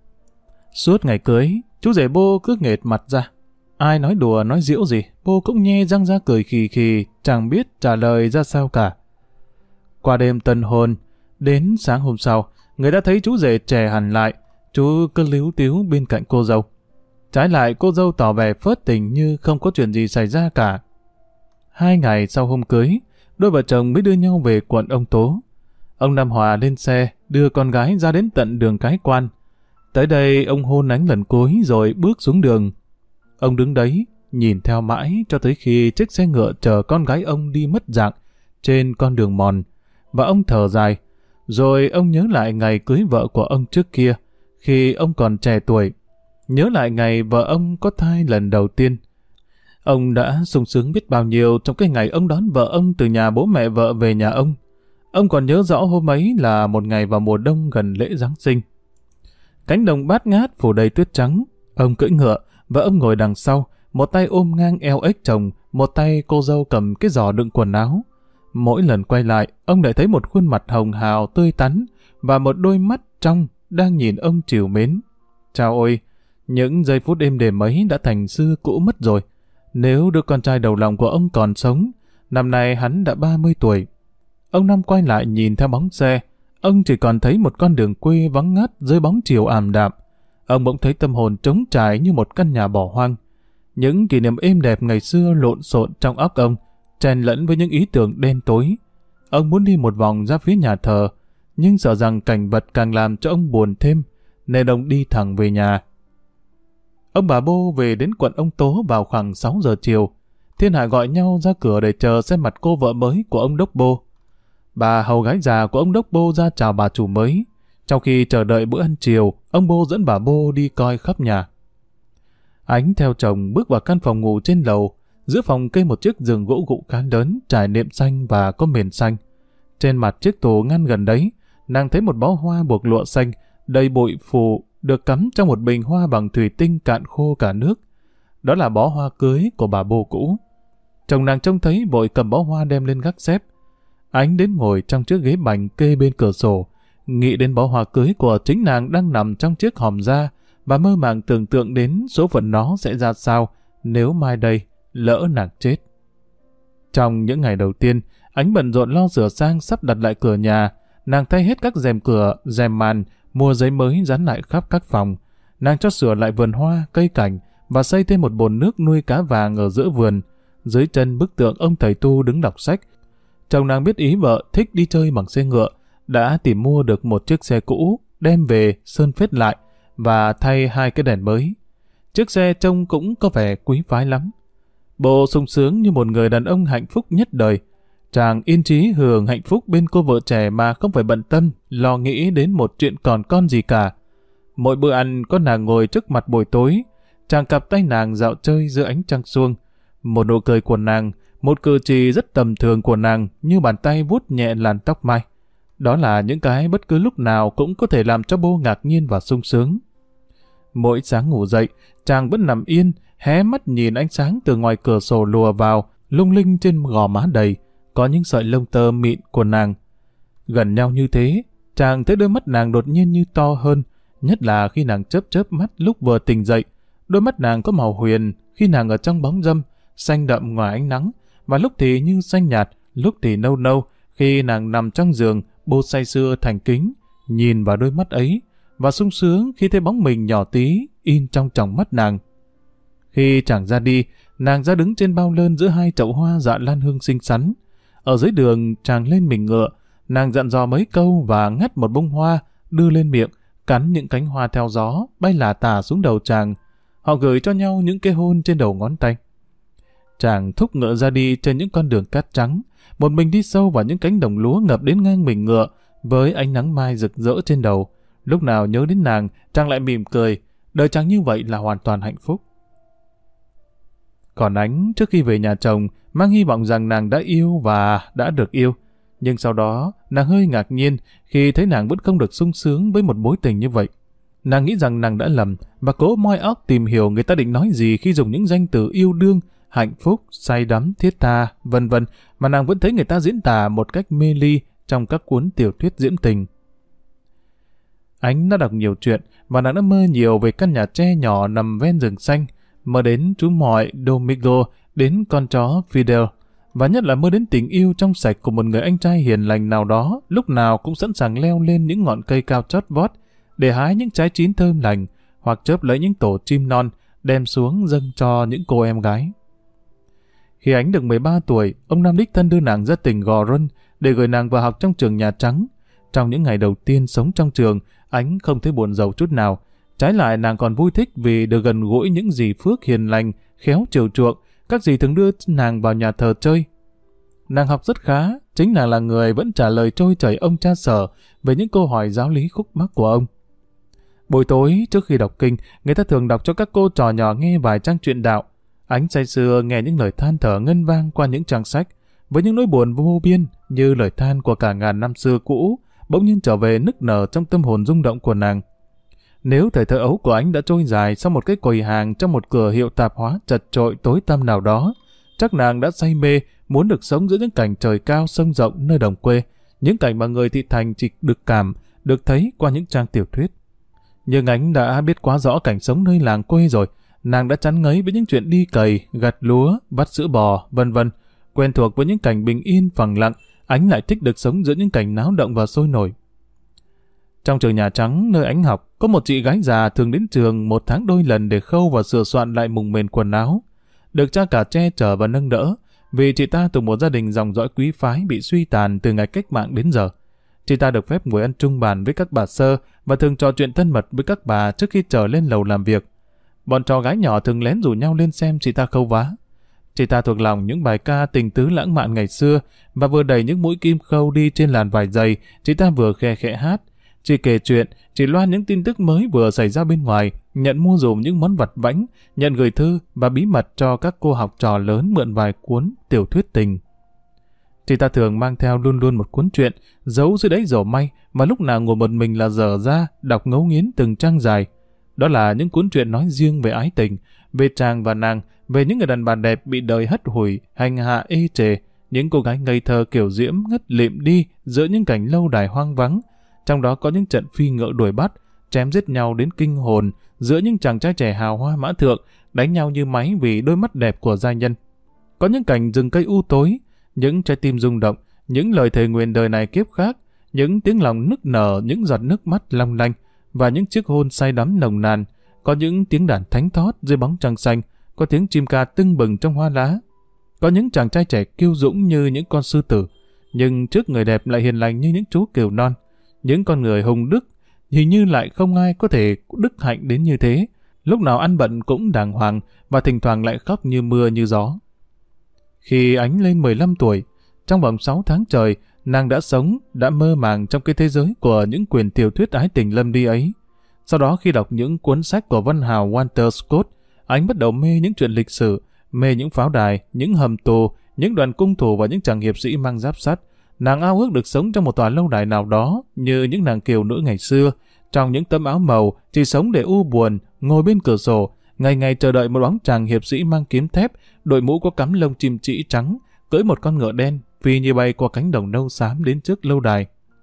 Suốt ngày cưới, chú rể Bô cứ nghệt mặt ra. Ai nói đùa nói giễu gì, Bô cũng nhe răng ra cười khì khì, chẳng biết trả lời ra sao cả. Qua đêm tân hôn, đến sáng hôm sau, người ta thấy chú rể trẻ hẳn lại, chú cứ líu tíu bên cạnh cô dâu. Trái lại cô dâu tỏ vẻ phớt tình như không có chuyện gì xảy ra cả. Hai ngày sau hôm cưới, đôi vợ chồng mới đưa nhau về quận Ông Tố. Ông Năm Hòa lên xe, đưa con gái ra đến tận đường Cái Quan. Tới đây ông hôn Ánh lần cuối rồi bước xuống đường. Ông đứng đấy, nhìn theo mãi cho tới khi chiếc xe ngựa chở con gái ông đi mất dạng trên con đường mòn. Và ông thở dài, rồi ông nhớ lại ngày cưới vợ của ông trước kia, khi ông còn trẻ tuổi. Nhớ lại ngày vợ ông có thai lần đầu tiên. Ông đã sung sướng biết bao nhiêu trong cái ngày ông đón vợ ông từ nhà bố mẹ vợ về nhà ông. Ông còn nhớ rõ hôm ấy là một ngày vào mùa đông gần lễ Giáng sinh. Cánh đồng bát ngát phủ đầy tuyết trắng. Ông cưỡi ngựa và ông ngồi đằng sau, một tay ôm ngang eo ếch chồng, một tay cô dâu cầm cái giỏ đựng quần áo. Mỗi lần quay lại, ông lại thấy một khuôn mặt hồng hào tươi tắn và một đôi mắt trong đang nhìn ông trìu mến. Chao ôi, những giây phút êm đềm ấy đã thành xưa cũ mất rồi. Nếu đứa con trai đầu lòng của ông còn sống, năm nay hắn đã ba mươi tuổi. Ông Năm quay lại nhìn theo bóng xe, ông chỉ còn thấy một con đường quê vắng ngắt dưới bóng chiều ảm đạm. Ông bỗng thấy tâm hồn trống trải như một căn nhà bỏ hoang. Những kỷ niệm êm đẹp ngày xưa lộn xộn trong óc ông chen lẫn với những ý tưởng đen tối. Ông muốn đi một vòng ra phía nhà thờ, nhưng sợ rằng cảnh vật càng làm cho ông buồn thêm, nên ông đi thẳng về nhà. Ông bà Bô về đến quận Ông Tố vào khoảng sáu giờ chiều. Thiên hạ gọi nhau ra cửa để chờ xem mặt cô vợ mới của ông Đốc Bô. Bà hầu gái già của ông Đốc Bô ra chào bà chủ mới. Trong khi chờ đợi bữa ăn chiều, ông Bô dẫn bà Bô đi coi khắp nhà. Ánh theo chồng bước vào căn phòng ngủ trên lầu. Giữa phòng kê một chiếc giường gỗ gụ khá lớn, trải nệm xanh và có mền xanh. Trên mặt chiếc tủ ngăn gần đấy, nàng thấy một bó hoa buộc lụa xanh, đầy bụi phù, được cắm trong một bình hoa bằng thủy tinh cạn khô cả nước. Đó là bó hoa cưới của bà Bô cũ. Chồng nàng trông thấy vội cầm bó hoa đem lên gác xếp. Ánh đến ngồi trong chiếc ghế bành kê bên cửa sổ, nghĩ đến bó hoa cưới của chính nàng đang nằm trong chiếc hòm da và mơ màng tưởng tượng đến số phận nó sẽ ra sao nếu mai đây lỡ nàng chết. Trong những ngày đầu tiên, Ánh bận rộn lo sửa sang sắp đặt lại cửa nhà. Nàng thay hết các rèm cửa, rèm màn, mua giấy mới dán lại khắp các phòng. Nàng cho sửa lại vườn hoa, cây cảnh và xây thêm một bồn nước nuôi cá vàng ở giữa vườn. Dưới chân bức tượng ông thầy tu đứng đọc sách. Chồng nàng biết ý vợ thích đi chơi bằng xe ngựa, đã tìm mua được một chiếc xe cũ, đem về sơn phết lại và thay hai cái đèn mới. Chiếc xe trông cũng có vẻ quý phái lắm. Bộ sung sướng như một người đàn ông hạnh phúc nhất đời. Chàng yên trí hưởng hạnh phúc bên cô vợ trẻ mà không phải bận tâm, lo nghĩ đến một chuyện còn con gì cả. Mỗi bữa ăn có nàng ngồi trước mặt buổi tối, chàng cặp tay nàng dạo chơi giữa ánh trăng suông. Một nụ cười của nàng, một cử chỉ rất tầm thường của nàng như bàn tay vuốt nhẹ làn tóc mai. Đó là những cái bất cứ lúc nào cũng có thể làm cho Bô ngạc nhiên và sung sướng. Mỗi sáng ngủ dậy, chàng vẫn nằm yên, hé mắt nhìn ánh sáng từ ngoài cửa sổ lùa vào, lung linh trên gò má đầy, có những sợi lông tơ mịn của nàng. Gần nhau như thế, chàng thấy đôi mắt nàng đột nhiên như to hơn, nhất là khi nàng chớp chớp mắt lúc vừa tỉnh dậy. Đôi mắt nàng có màu huyền khi nàng ở trong bóng râm, xanh đậm ngoài ánh nắng, và lúc thì như xanh nhạt, lúc thì nâu nâu, khi nàng nằm trong giường, Bô say sưa thành kính, nhìn vào đôi mắt ấy, và sung sướng khi thấy bóng mình nhỏ tí in trong tròng mắt nàng. Khi chàng ra đi, nàng ra đứng trên bao lơn giữa hai chậu hoa dạ lan hương xinh xắn. Ở dưới đường, chàng lên mình ngựa, nàng dặn dò mấy câu và ngắt một bông hoa, đưa lên miệng, cắn những cánh hoa theo gió, bay lả tả xuống đầu chàng. Họ gửi cho nhau những cái hôn trên đầu ngón tay. Chàng thúc ngựa ra đi trên những con đường cát trắng, một mình đi sâu vào những cánh đồng lúa ngập đến ngang mình ngựa, với ánh nắng mai rực rỡ trên đầu. Lúc nào nhớ đến nàng, chàng lại mỉm cười, đời chàng như vậy là hoàn toàn hạnh phúc. Còn Ánh, trước khi về nhà chồng, mang hy vọng rằng nàng đã yêu và đã được yêu. Nhưng sau đó, nàng hơi ngạc nhiên khi thấy nàng vẫn không được sung sướng với một mối tình như vậy. Nàng nghĩ rằng nàng đã lầm và cố moi óc tìm hiểu người ta định nói gì khi dùng những danh từ yêu đương, hạnh phúc, say đắm, thiết tha, vân vân mà nàng vẫn thấy người ta diễn tả một cách mê ly trong các cuốn tiểu thuyết diễm tình. Ánh đã đọc nhiều chuyện và nàng đã mơ nhiều về căn nhà tre nhỏ nằm ven rừng xanh, mơ đến chú mòi Domingo, đến con chó Fidel, và nhất là mơ đến tình yêu trong sạch của một người anh trai hiền lành nào đó, lúc nào cũng sẵn sàng leo lên những ngọn cây cao chót vót để hái những trái chín thơm lành, hoặc chớp lấy những tổ chim non đem xuống dâng cho những cô em gái. Khi Ánh được mười ba tuổi, ông Nam đích thân đưa nàng ra tỉnh Gò Rân để gửi nàng vào học trong trường Nhà Trắng. Trong những ngày đầu tiên sống trong trường, Ánh không thấy buồn rầu chút nào. Trái lại, nàng còn vui thích vì được gần gũi những dì Phước hiền lành, khéo chiều chuộng, các dì thường đưa nàng vào nhà thờ chơi. Nàng học rất khá, chính nàng là người vẫn trả lời trôi chảy ông cha Sở về những câu hỏi giáo lý khúc mắc của ông. Buổi tối, trước khi đọc kinh, người ta thường đọc cho các cô trò nhỏ nghe vài trang truyện đạo. Ánh say sưa nghe những lời than thở ngân vang qua những trang sách, với những nỗi buồn vô biên như lời than của cả ngàn năm xưa cũ, bỗng nhiên trở về nức nở trong tâm hồn rung động của nàng. Nếu thời thơ ấu của Ánh đã trôi dài sau một cái quầy hàng trong một cửa hiệu tạp hóa chật chội tối tăm nào đó, chắc nàng đã say mê muốn được sống giữa những cảnh trời cao sông rộng nơi đồng quê, những cảnh mà người thị thành chỉ được cảm, được thấy qua những trang tiểu thuyết. Nhưng Ánh đã biết quá rõ cảnh sống nơi làng quê rồi, nàng đã chán ngấy với những chuyện đi cày, gặt lúa, vắt sữa bò, vân vân. Quen thuộc với những cảnh bình yên phẳng lặng, Ánh lại thích được sống giữa những cảnh náo động và sôi nổi. Trong trường Nhà Trắng nơi Ánh học, có một chị gái già thường đến trường một tháng đôi lần để khâu và sửa soạn lại mùng mền quần áo. Được cha cả che chở và nâng đỡ, vì chị ta từ một gia đình dòng dõi quý phái bị suy tàn từ ngày cách mạng đến giờ. Chị ta được phép ngồi ăn chung bàn với các bà sơ và thường trò chuyện thân mật với các bà trước khi trở lên lầu làm việc. Bọn trò gái nhỏ thường lén rủ nhau lên xem chị ta khâu vá. Chị ta thuộc lòng những bài ca tình tứ lãng mạn ngày xưa và vừa đẩy những mũi kim khâu đi trên làn vải dày, chị ta vừa khe khẽ hát. Chị kể chuyện, chị loan những tin tức mới vừa xảy ra bên ngoài, nhận mua dùm những món vặt vãnh, nhận gửi thư và bí mật cho các cô học trò lớn mượn vài cuốn tiểu thuyết tình. Chị ta thường mang theo luôn luôn một cuốn truyện, giấu dưới đáy rổ may mà lúc nào ngồi một mình là dở ra, đọc ngấu nghiến từng trang dài. Đó là những cuốn truyện nói riêng về ái tình, về chàng và nàng, về những người đàn bà đẹp bị đời hất hủi, hành hạ ê chề, những cô gái ngây thơ kiểu diễm ngất lịm đi giữa những cảnh lâu đài hoang vắng. Trong đó có những trận phi ngựa đuổi bắt, chém giết nhau đến kinh hồn giữa những chàng trai trẻ hào hoa mã thượng, đánh nhau như máy vì đôi mắt đẹp của giai nhân. Có những cảnh rừng cây u tối, những trái tim rung động, những lời thề nguyện đời này kiếp khác, những tiếng lòng nức nở, những giọt nước mắt long lanh và những chiếc hôn say đắm nồng nàn. Có những tiếng đàn thánh thót dưới bóng trăng xanh, có tiếng chim ca tưng bừng trong hoa lá. Có những chàng trai trẻ kiêu dũng như những con sư tử, nhưng trước người đẹp lại hiền lành như những chú cừu non. Những con người hùng đức, hình như lại không ai có thể đức hạnh đến như thế, lúc nào ăn bận cũng đàng hoàng và thỉnh thoảng lại khóc như mưa như gió. Khi Ánh lên mười lăm tuổi, trong vòng sáu tháng trời, nàng đã sống, đã mơ màng trong cái thế giới của những quyển tiểu thuyết ái tình lâm ly ấy. Sau đó khi đọc những cuốn sách của văn hào Walter Scott, Ánh bắt đầu mê những chuyện lịch sử, mê những pháo đài, những hầm tù, những đoàn cung thủ và những chàng hiệp sĩ mang giáp sắt. Nàng ao ước được sống trong một tòa lâu đài nào đó như những nàng kiều nữ ngày xưa, trong những tấm áo màu, chỉ sống để u buồn, ngồi bên cửa sổ, ngày ngày chờ đợi một bóng chàng hiệp sĩ mang kiếm thép, đội mũ có cắm lông chim trĩ trắng, cưỡi một con ngựa đen, phi như bay qua cánh đồng nâu xám đến trước lâu đài.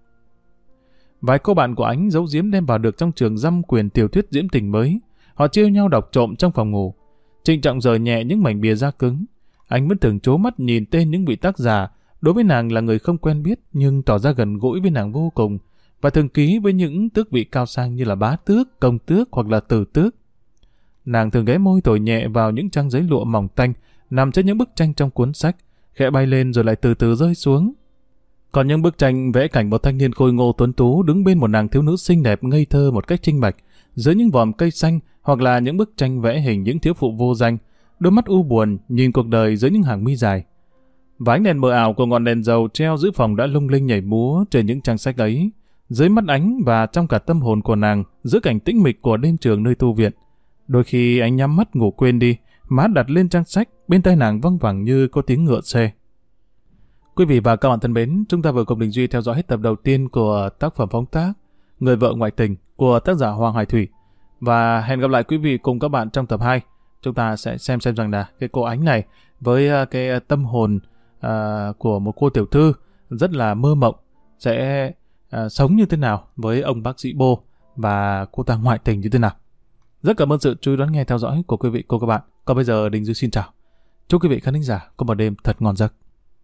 Vài cô bạn của Ánh giấu giếm đem vào được trong trường dăm quyển tiểu thuyết diễm tình mới. Họ chia nhau đọc trộm trong phòng ngủ. Trịnh trọng rời nhẹ những mảnh bìa da cứng. Ánh vẫn thường trố mắt nhìn tên những vị tác giả. Đối với nàng là người không quen biết nhưng tỏ ra gần gũi với nàng vô cùng, và thường ký với những tước vị cao sang như là bá tước, công tước hoặc là tử tước. Nàng thường ghé môi thổi nhẹ vào những trang giấy lụa mỏng tanh nằm trên những bức tranh trong cuốn sách, khẽ bay lên rồi lại từ từ rơi xuống. Còn những bức tranh vẽ cảnh một thanh niên khôi ngô tuấn tú đứng bên một nàng thiếu nữ xinh đẹp ngây thơ một cách trinh bạch dưới những vòm cây xanh, hoặc là những bức tranh vẽ hình những thiếu phụ vô danh, đôi mắt u buồn nhìn cuộc đời dưới những hàng mi dài. Và ánh đèn mờ ảo của ngọn đèn dầu treo giữa phòng đã lung linh nhảy múa trên những trang sách ấy, dưới mắt Ánh và trong cả tâm hồn của nàng, giữa cảnh tĩnh mịch của đêm trường nơi tu viện. Đôi khi Ánh nhắm mắt ngủ quên đi, má đặt lên trang sách, bên tai nàng văng vẳng như có tiếng ngựa xe. Quý vị và các bạn thân mến, chúng ta vừa cùng Đình Duy theo dõi hết tập đầu tiên của tác phẩm phóng tác Người vợ ngoại tình của tác giả Hoàng Hải Thủy. Và hẹn gặp lại quý vị cùng các bạn trong tập hai. Chúng ta sẽ xem xem rằng là cái cô Ánh này với cái tâm hồn uh, của một cô tiểu thư rất là mơ mộng sẽ uh, sống như thế nào với ông bác sĩ Bô và cô ta ngoại tình như thế nào. Rất cảm ơn sự chú ý đón nghe theo dõi của quý vị cô các bạn. Còn bây giờ Đình Duy xin chào. Chúc quý vị khán thính giả có một đêm thật ngon giấc.